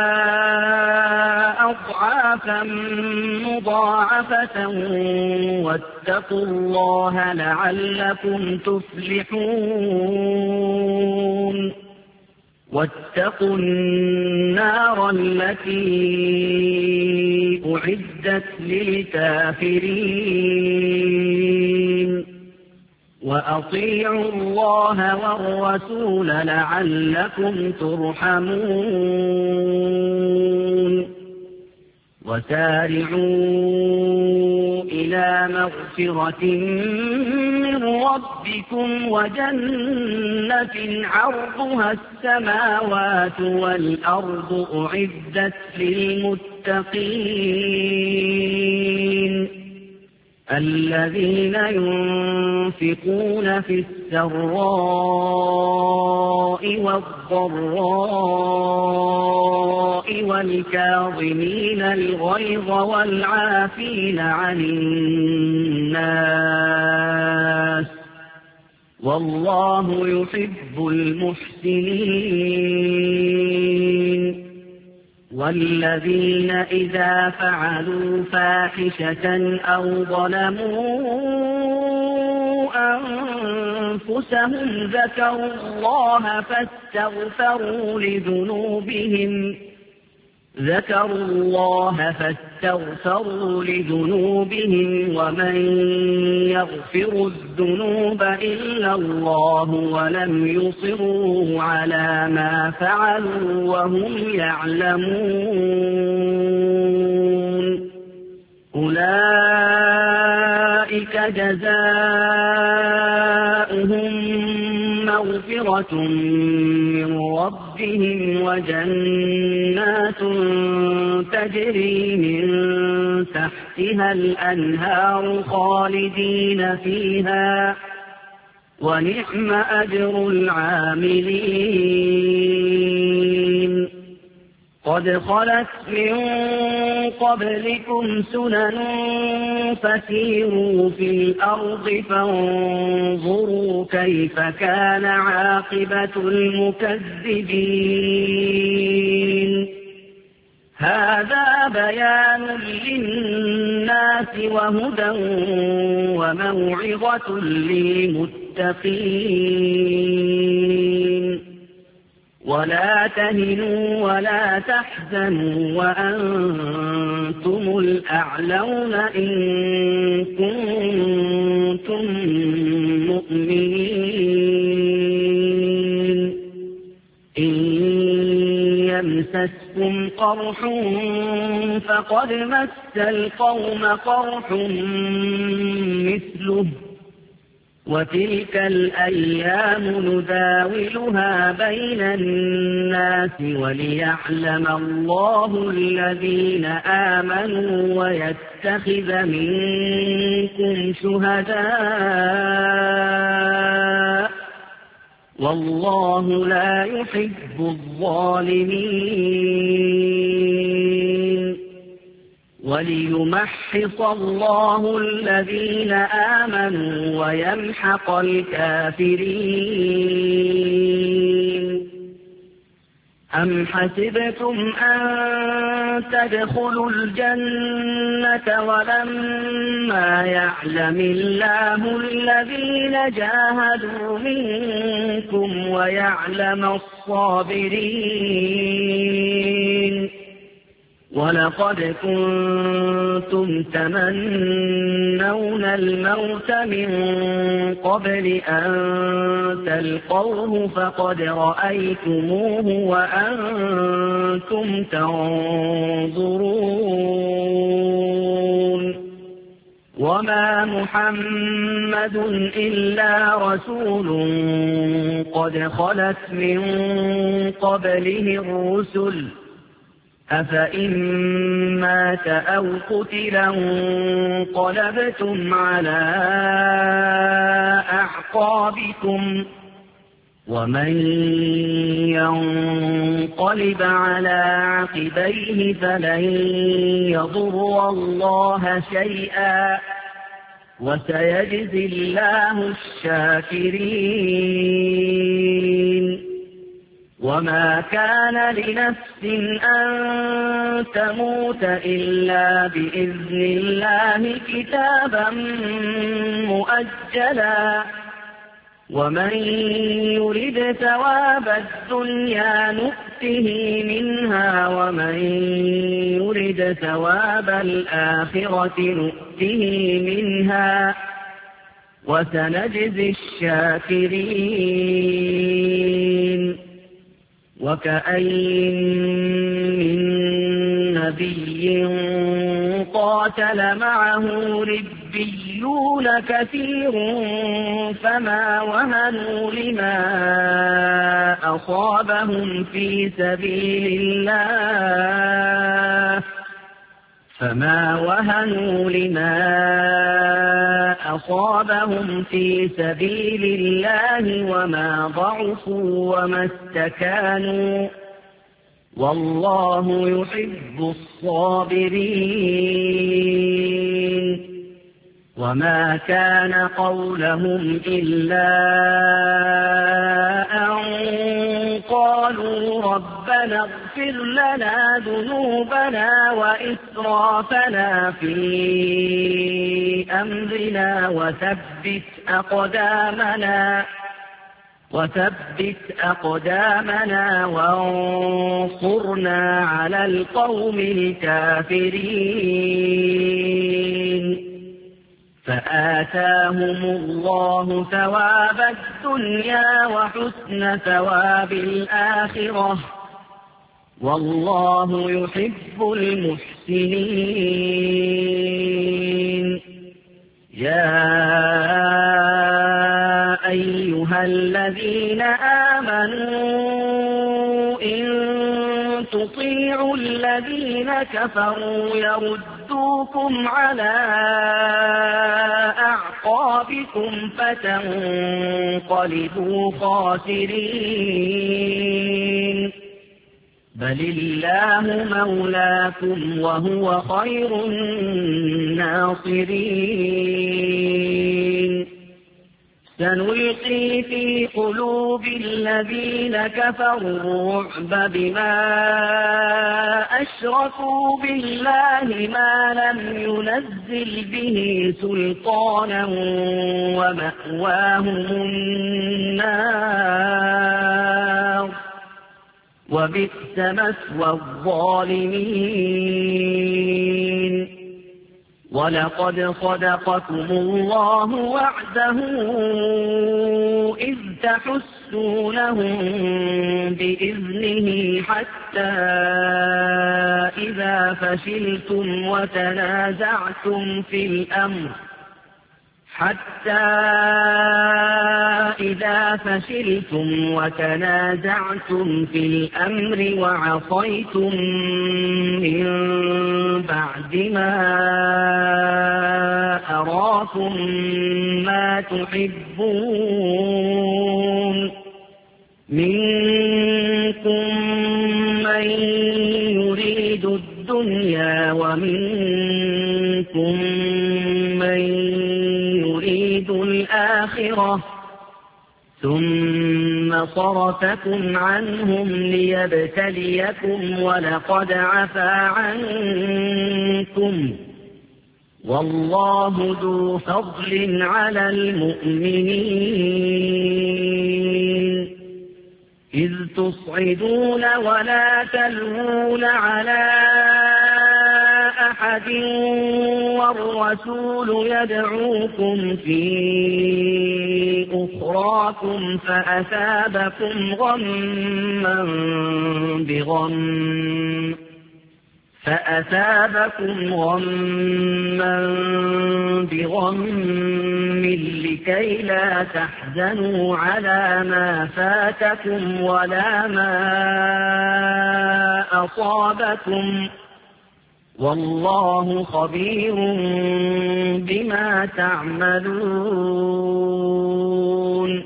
أضعافا مضاعفة واتقوا الله لعلكم تفلحون واتقوا النار التي أعدت للكافرين وأطيعوا الله والرسول لعلكم ترحمون وسارعوا إلى مغفرة من ربكم وجنة عرضها السماوات والأرض أعدت للمتقين الذين ينفقون في السراء والضراء والكاظمين الغيظ والعافين عن الناس والله يحب المحسنين والذين إذا فعلوا فاحشة أو ظلموا أنفسهم ذكروا الله فاستغفروا لذنوبهم ذكروا الله فاستغفروا لذنوبهم ومن يغفر الذنوب إلا الله ولم يصروا على ما فعلوا وهم يعلمون أولئك جزاؤهم مغفرة من ربهم وجنات تجري من تحتها الأنهار خالدين فيها ونعم أجر العاملين قد خلت من قبلكم سنن فسيروا في الأرض فانظروا كيف كان عاقبة المكذبين هذا بيان للناس وهدى وموعظة للمتقين ولا تهنوا ولا تحزنوا وأنتم الأعلون إن كنتم مؤمنين إن يمسسكم قرح فقد مس القوم قرح مثله وتلك الأيام نداولها بين الناس وليعلم الله الذين آمنوا ويتخذ منكم شهداء والله لا يحب الظالمين وليمحص الله الذين آمنوا ويمحق الكافرين أم حسبتم أن تدخلوا الجنة ولما يعلم الله الذين جاهدوا منكم ويعلم الصابرين ولقد كنتم تمنون الموت من قبل أن تلقوه فقد رأيتموه وأنتم تنظرون وما محمد إلا رسول قد خلت من قبله الرسل أفإن مات أو قتل انقلبتم على أعقابكم ومن ينقلب على عقبيه فلن يضر الله شيئا وسيجزي الله الشاكرين وما كان لنفس أن تموت إلا بإذن الله كتابا مؤجلا ومن يرد ثواب الدنيا نؤته منها ومن يرد ثواب الآخرة نؤته منها وسنجزي الشاكرين وكأين من نبي قاتل معه ربيون كثير فما وهنوا لما أصابهم في سبيل الله فما وهنوا لما أصابهم في سبيل الله وما ضعفوا وما استكانوا والله يحب الصابرين وما كان قولهم إلا أن قالوا ربنا اغفر لنا ذنوبنا وإسرافنا في أمرنا وثبت أقدامنا وثبت أقدامنا وانصرنا على القوم الكافرين فآتاهم الله ثواب الدنيا وحسن ثواب الآخرة والله يحب المحسنين يا أيها الذين آمنوا إن تطيعوا تطيعوا الذين كفروا يردوكم على أعقابكم فتنقلبوا خاسرين بل الله مولاكم وهو خير الناصرين سنلقي في قلوب الذين كفروا الرعب بما أشركوا بالله ما لم ينزل به سلطانا ومأواهم النار وبئس مثوى الظالمين ولقد صدقكم الله وعده إذ تحسونهم بإذنه حتى إذا فشلتم وتنازعتم في الأمر حتى إذا فشلتم وتنازعتم في الأمر وعصيتم من بعد ما أراكم ما تحبون منكم من يريد الدنيا ومنكم من يريد الآخرة ثم صرفكم عنهم ليبتليكم ولقد عفا عنكم والله ذو فضل على المؤمنين إذ تصعدون ولا تلوون على أحد والرسول يدعوكم في أخراكم فأثابكم غما بغم فأثابكم غما بغم لكي لا تحزنوا على ما فاتكم ولا ما أصابكم والله خبير بما تعملون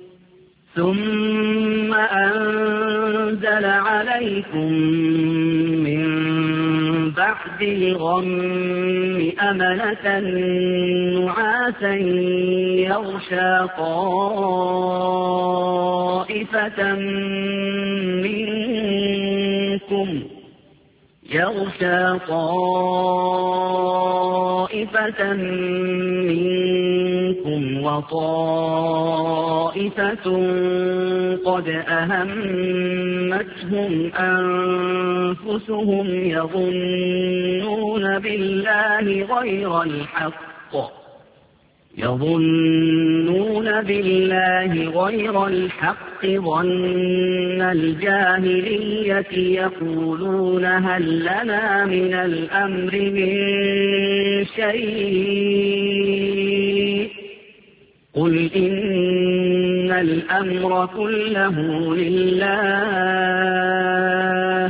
ثم أنزل عليكم من بعد الغم أمنة نعاسا يغشى طائفة منكم يغشى طائفة منكم وطائفة قد أهمتهم أنفسهم يظنون بالله غير الحق يظنون بالله غير الحق ظن الجاهلية يقولون هل لنا من الأمر من شيء قل إن الأمر كله لله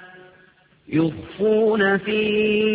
يخفون في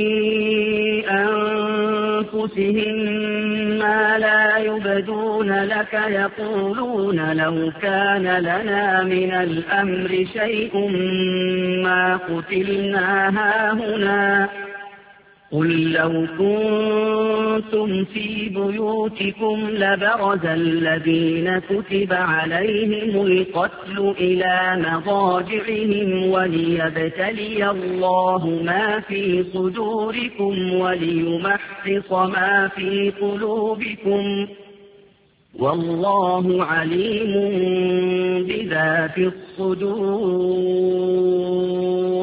أنفسهم ما لا يبدون لك يقولون لو كان لنا من الأمر شيء ما قتلنا هاهنا قل لو كنتم في بيوتكم لبرز الذين كتب عليهم القتل إلى مضاجعهم وليبتلي الله ما في صدوركم وليمحص ما في قلوبكم والله عليم بذات الصدور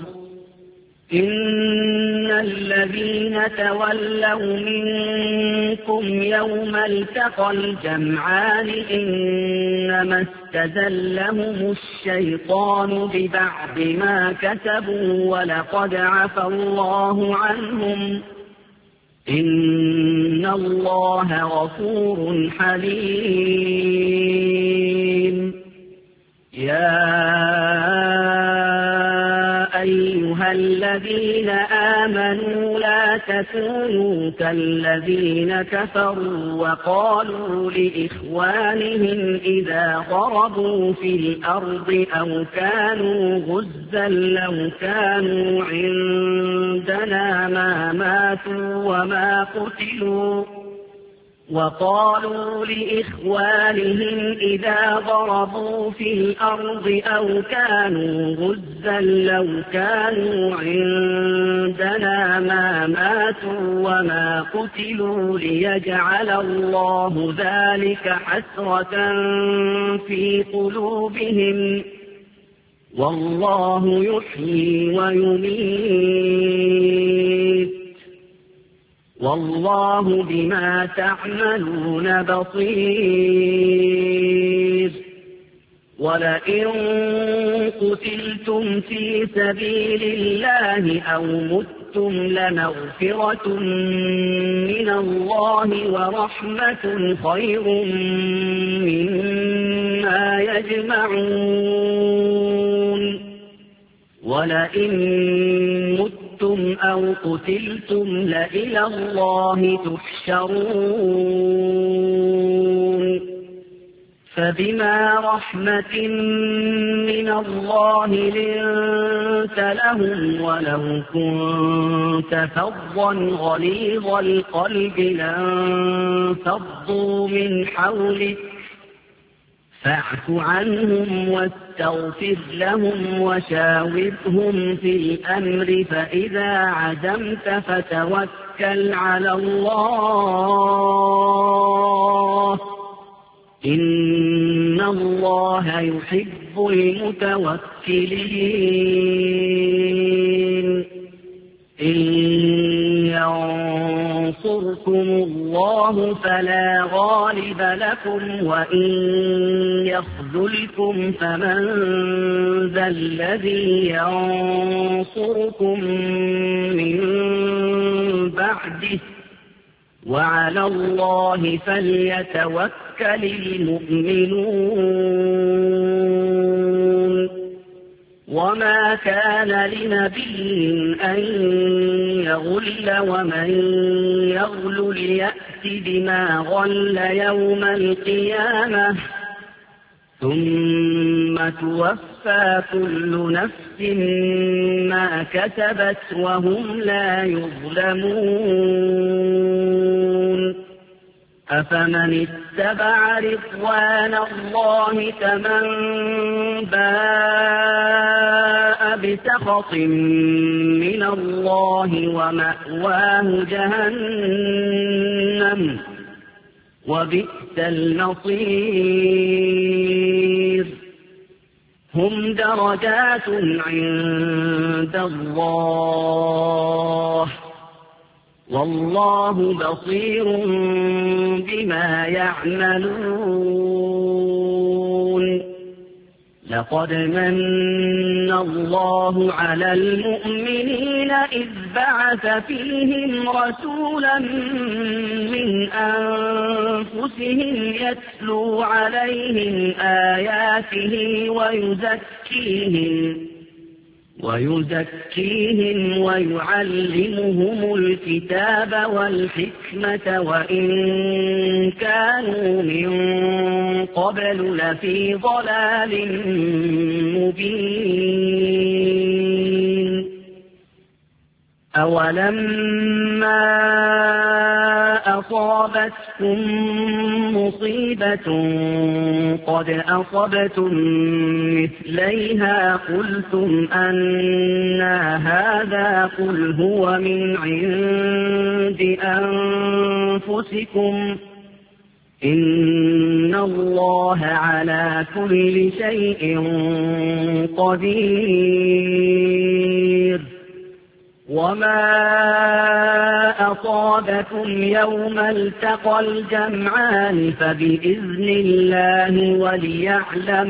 إن الذين تولوا منكم يوم التقى الجمعان إنما استزلهم الشيطان ببعض ما كسبوا ولقد عفى الله عنهم إن الله غفور حليم يا أيها الذين آمنوا لا تكونوا كالذين كفروا وقالوا لإخوانهم إذا ضربوا في الأرض أو كانوا غزا لو كانوا عندنا ما ماتوا وما قتلوا وقالوا لإخوانهم إذا ضربوا في الأرض أو كانوا غزا لو كانوا عندنا ما ماتوا وما قتلوا ليجعل الله ذلك حسرة في قلوبهم والله يحيي ويميت والله بما تعملون بصير ولئن قتلتم في سبيل الله أو متم لمغفرة من الله ورحمة خير مما يجمعون ولئن متم أو قتلتم لإلى الله تحشرون فبما رحمة من الله لنت لهم ولو كنت فظا غليظ القلب لانفضوا من حولك فاعف عنهم واستغفر لهم وشاورهم في الأمر فإذا عزمت فتوكل على الله إن الله يحب المتوكلين إن ينصركم الله فلا غالب لكم وإن يخذلكم فمن ذا الذي ينصركم من بعده وعلى الله فليتوكل المؤمنون وما كان لنبي أن يغل ومن يغل يأت بما غل يوم القيامة ثم توفى كل نفس ما كسبت وهم لا يظلمون أفمن اتبع رضوان الله كمن باء بسخط من الله ومأواه جهنم وبئس المصير هم درجات عند الله والله بصير بما يعملون لقد من الله على المؤمنين إذ بعث فيهم رسولا من أنفسهم يتلو عليهم آياته ويزكيهم ويزكيهم ويعلمهم الكتاب والحكمة وإن كانوا من قبل لفي ضلال مبين أولما أصابتكم مصيبة قد أصبتم مثليها قلتم أنى هذا قل هو من عند أنفسكم إن الله على كل شيء قدير وما أصابكم يوم التقى الجمعان فبإذن الله وليعلم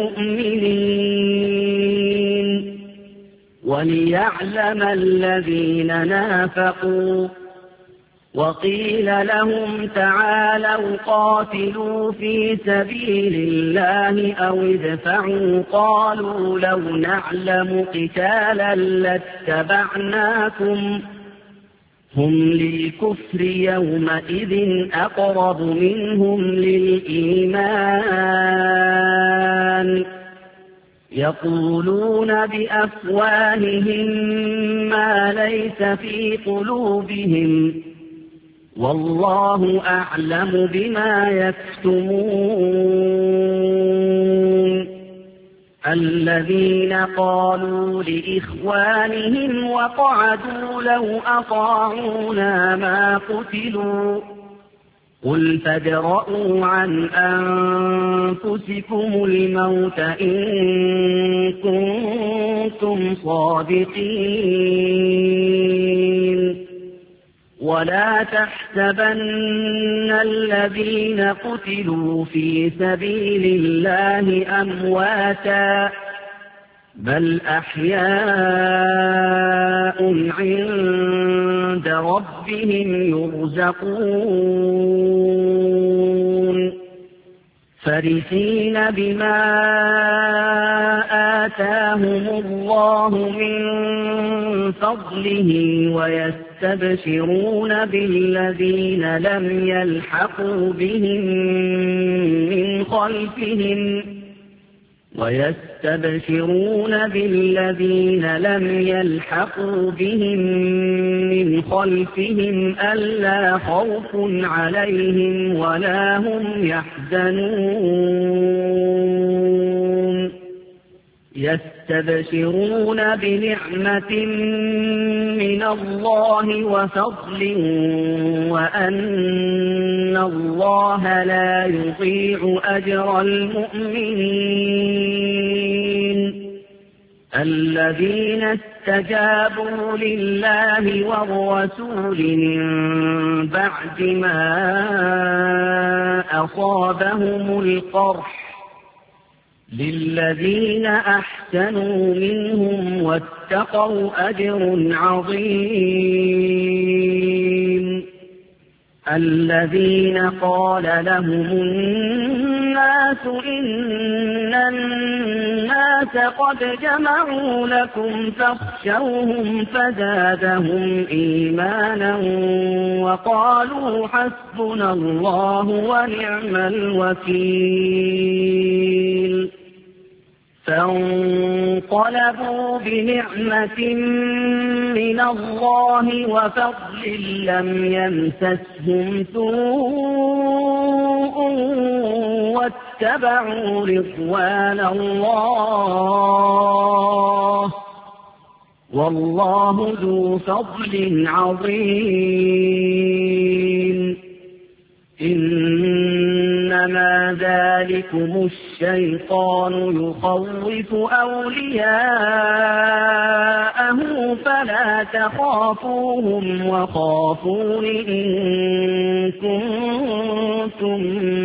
المؤمنين وليعلم الذين نافقوا وقيل لهم تعالوا قاتلوا في سبيل الله أو ادفعوا قالوا لو نعلم قتالا لاتبعناكم هم للكفر يومئذ أقرب منهم للإيمان يقولون بأفواههم ما ليس في قلوبهم والله أعلم بما يكتمون الذين قالوا لإخوانهم وقعدوا لو أطاعونا ما قتلوا قل فادرءوا عن أنفسكم الموت إن كنتم صادقين ولا تحسبن الذين قتلوا في سبيل الله أمواتا بل أحياء عند ربهم يرزقون فرحين بما آتاهم الله من فضله ويستبشرون بالذين لم يلحقوا بهم من خلفهم ويستبشرون بالذين لم يلحقوا بهم من خلفهم ألا خوف عليهم ولا هم يحزنون يستبشرون بنعمة من الله وفضل وأن الله لا يضيع أجر المؤمنين الذين استجابوا لله والرسول من بعد ما أصابهم القرح للذين أحسنوا منهم واتقوا أجر عظيم الذين قال لهم الناس إن الناس قد جمعوا لكم فاخشوهم فزادهم إيمانا وقالوا حسبنا الله ونعم الوكيل فانقلبوا بنعمة من الله وفضل لم يمسسهم سوء واتبعوا رضوان الله والله ذو فضل عظيم إنما ذلكم الشيطان يخوف أولياءه فلا تخافوهم وخافون إن كنتم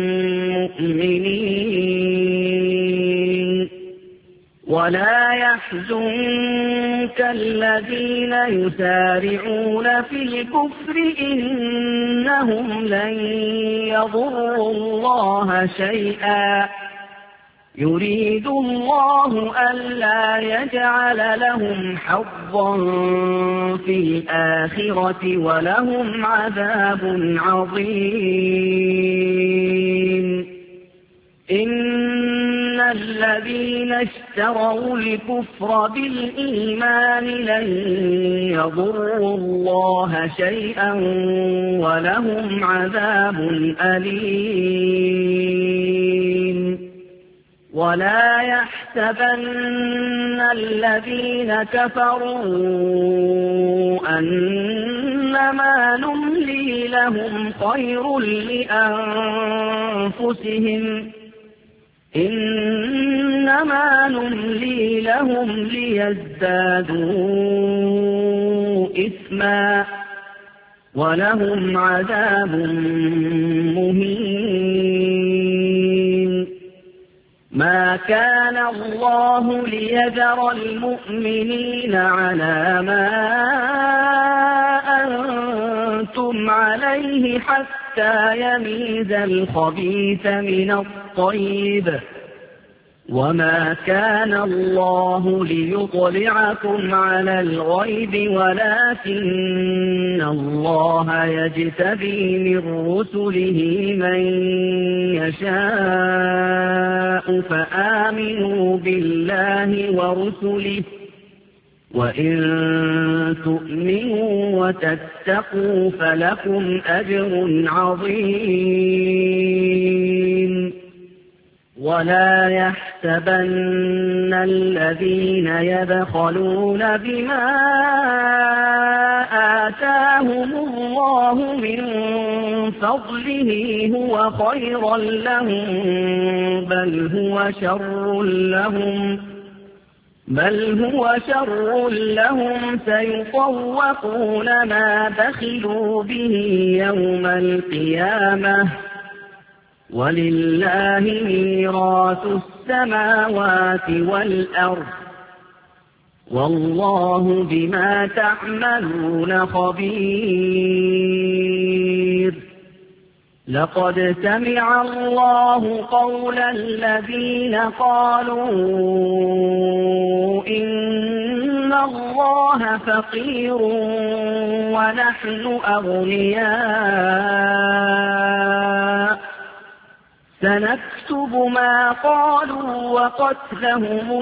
مؤمنين ولا يحزنك الذين يسارعون في الكفر إنهم لن يضروا الله شيئا يريد الله ألا يجعل لهم حظا في الآخرة ولهم عذاب عظيم إن الذين اشتروا الكفر بالإيمان لن يضروا الله شيئا ولهم عذاب أليم ولا يحسبن الذين كفروا أنما نملي لهم خير لأنفسهم إنما نملي لهم ليزدادوا إثما ولهم عذاب مهين ما كان الله ليذر المؤمنين على ما أنتم عليه حتى يميز الخبيث من الطيب وما كان الله ليطلعكم على الغيب ولكن الله يجتبي من رسله من يشاء فآمنوا بالله ورسله وإن تؤمنوا وتتقوا فلكم أجر عظيم ولا يحسبن الذين يبخلون بما آتاهم الله من فضله هو خيرا لهم بل هو شر لهم بل هو شر لهم سيطوقون ما بخلوا به يوم القيامة ولله ميراث السماوات والأرض والله بما تعملون خبير لقد سمع الله قول الذين قالوا إن الله فقير ونحن أغنياء سنكتب ما قالوا وقتلهم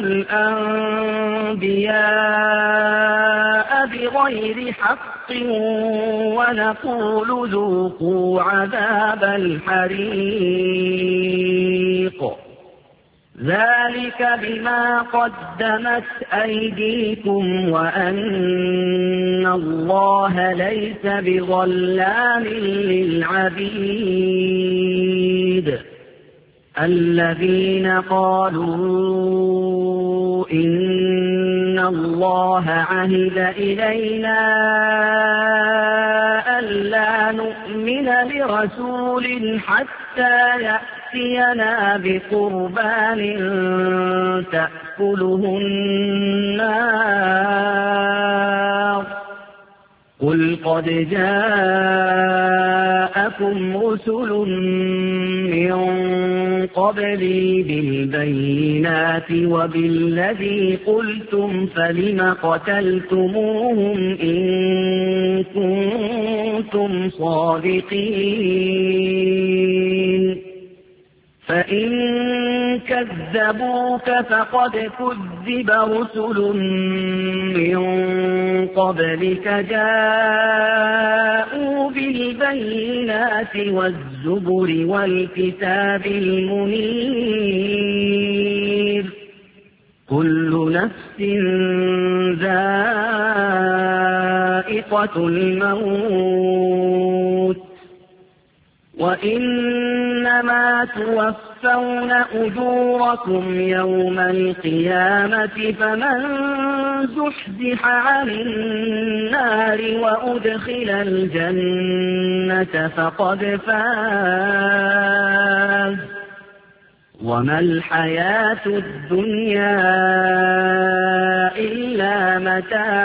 الأنبياء بغير حق ونقول ذوقوا عذاب الحريق ذلك بما قدمت أيديكم وأن الله ليس بظلام للعبيد الذين قالوا إن الله عهد إلينا ألا نؤمن لرسول حتى يأتينا بقربان تأكله النار قل قد جاءكم رسل من قبلي بالبينات وبالذي قلتم فلم قتلتموهم إن كنتم صادقين فإن كذبوك فقد كذب رسل من قبلك جاءوا بالبينات والزبر والكتاب المنير كل نفس ذائقة الموت وإنما توفون أجوركم يوم القيامة فمن زحزح عن النار وأدخل الجنة فقد فاز وما الحياة الدنيا إلا متاع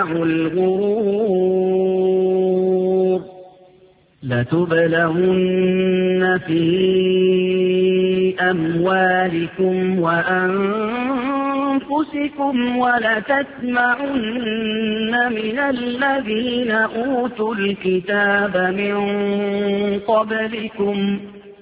الغرور لتبلغن في أموالكم وأنفسكم ولتسمعن من الذين أوتوا الكتاب من قبلكم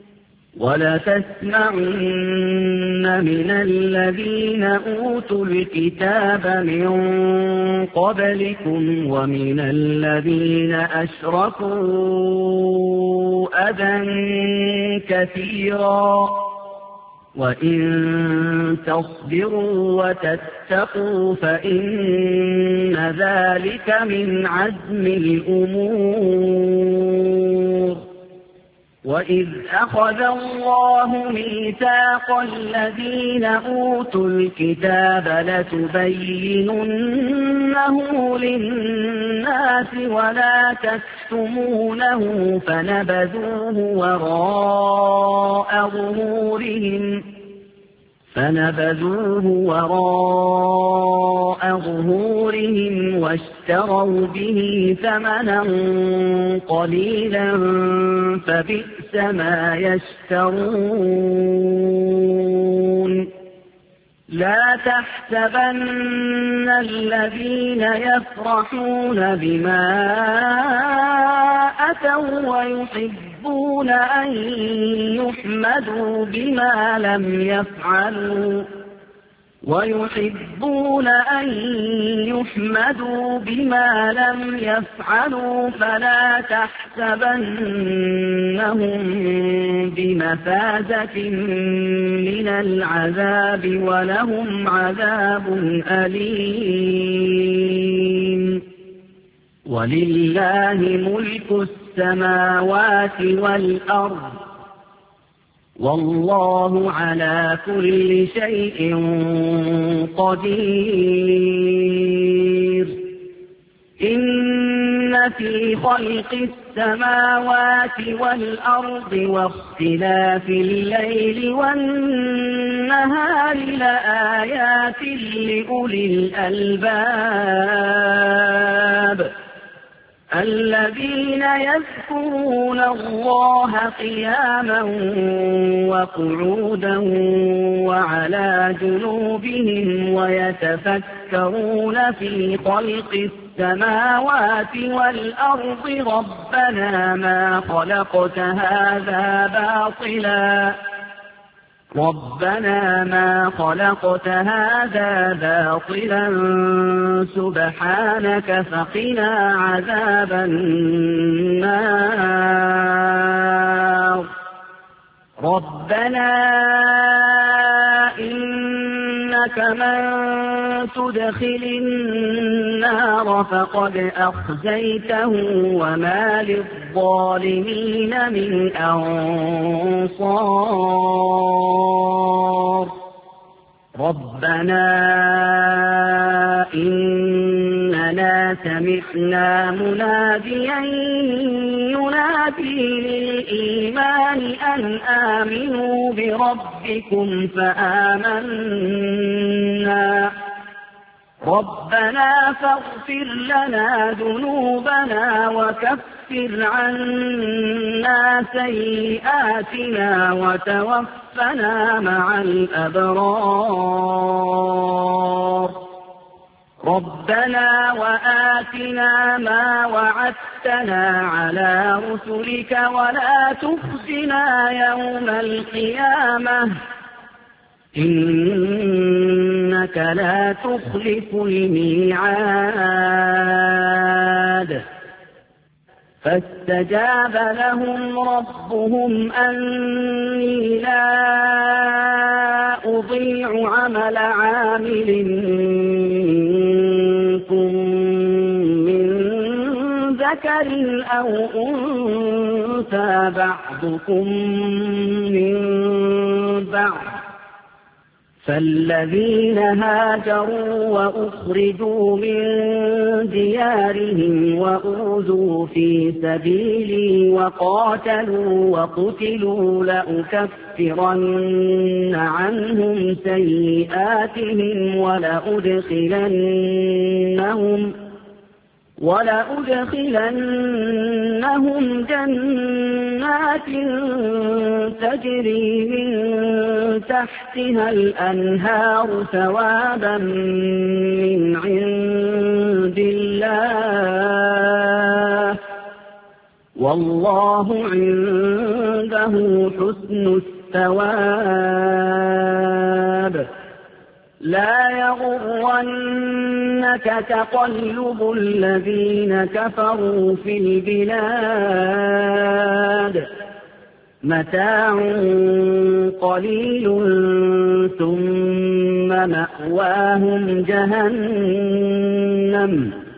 ولتسمعن من الذين أوتوا الكتاب من قبلكم ومن الذين أشركوا أذى كثيرا وإن تصبروا وتتقوا فإن ذلك من عزم الأمور وإذ أخذ الله ميثاق الذين أوتوا الكتاب لتبيننه للناس ولا تكتمونه فنبذوه وراء ظهورهم فنبذوه وراء ظهورهم واشتروا به ثمنا قليلا فبئس ما يشترون لا تحسبن الذين يفرحون بما أتوا ويحبون أن يحمدوا بما لم يفعلوا ويحبون أن يحمدوا بما لم يفعلوا فلا تحسبنهم بمفازة من العذاب ولهم عذاب أليم ولله ملك السماوات والأرض والله على كل شيء قدير إن في خلق السماوات والأرض واختلاف الليل والنهار لآيات لأولي الألباب الذين يذكرون الله قياما وقعودا وعلى جنوبهم ويتفكرون في خلق السماوات والأرض ربنا ما خلقت هذا باطلا ربنا ما خلقت هذا باطلا سبحانك فقنا عذاب النار ربنا إنك من تدخل النار فقد أخزيته وما للظالمين من أنصار ربنا إننا سمعنا مناديا ينادي للإيمان أن آمنوا بربكم فآمنا ربنا فاغفر لنا ذنوبنا وكفر عنا سيئاتنا وتوفنا مع الأبرار ربنا وآتنا ما وعدتنا على رسلك ولا تخزنا يوم القيامة إنك لا تخلف الميعاد فاستجاب لهم ربهم أني لا أضيع عمل عامل منكم من ذكر أو أنثى بعضكم من بعض فالذين هاجروا وأخرجوا من ديارهم وأوذوا في سبيلي وقاتلوا وقتلوا لأكفرن عنهم سيئاتهم ولأدخلنهم ولأدخلنهم جنات تجري من تحتها الأنهار ثوابا من عند الله والله عنده حسن الثواب لا يغرنك تقلب الذين كفروا في البلاد متاع قليل ثم مأواهم جهنم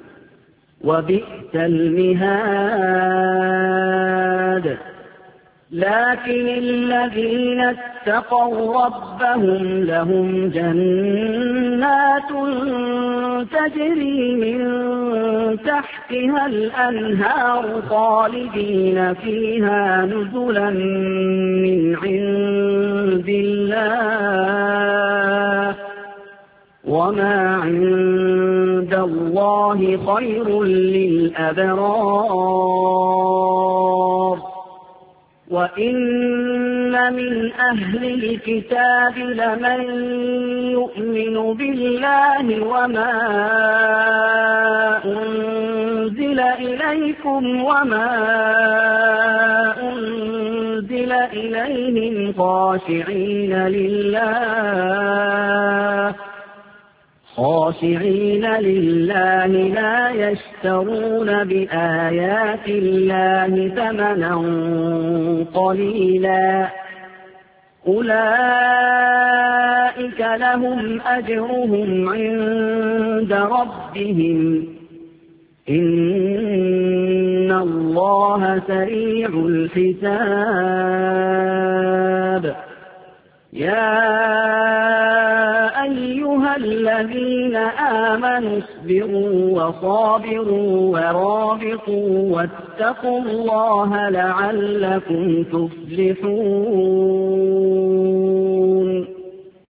وبئس المهاد لكن الذين اتقوا ربهم لهم جنات تجري من تحتها الأنهار خالدين فيها نزلا من عند الله وما عند الله خير للأبرار وإن من أهل الكتاب لمن يؤمن بالله وما أنزل إليكم وما أنزل إليهم خاشعين لله خاشعين لله لا يشترون بآيات الله ثمنا قليلا أولئك لهم أجرهم عند ربهم إن الله سريع الحساب يا أيها الذين آمنوا اصبروا وصابروا ورابطوا واتقوا الله لعلكم تفلحون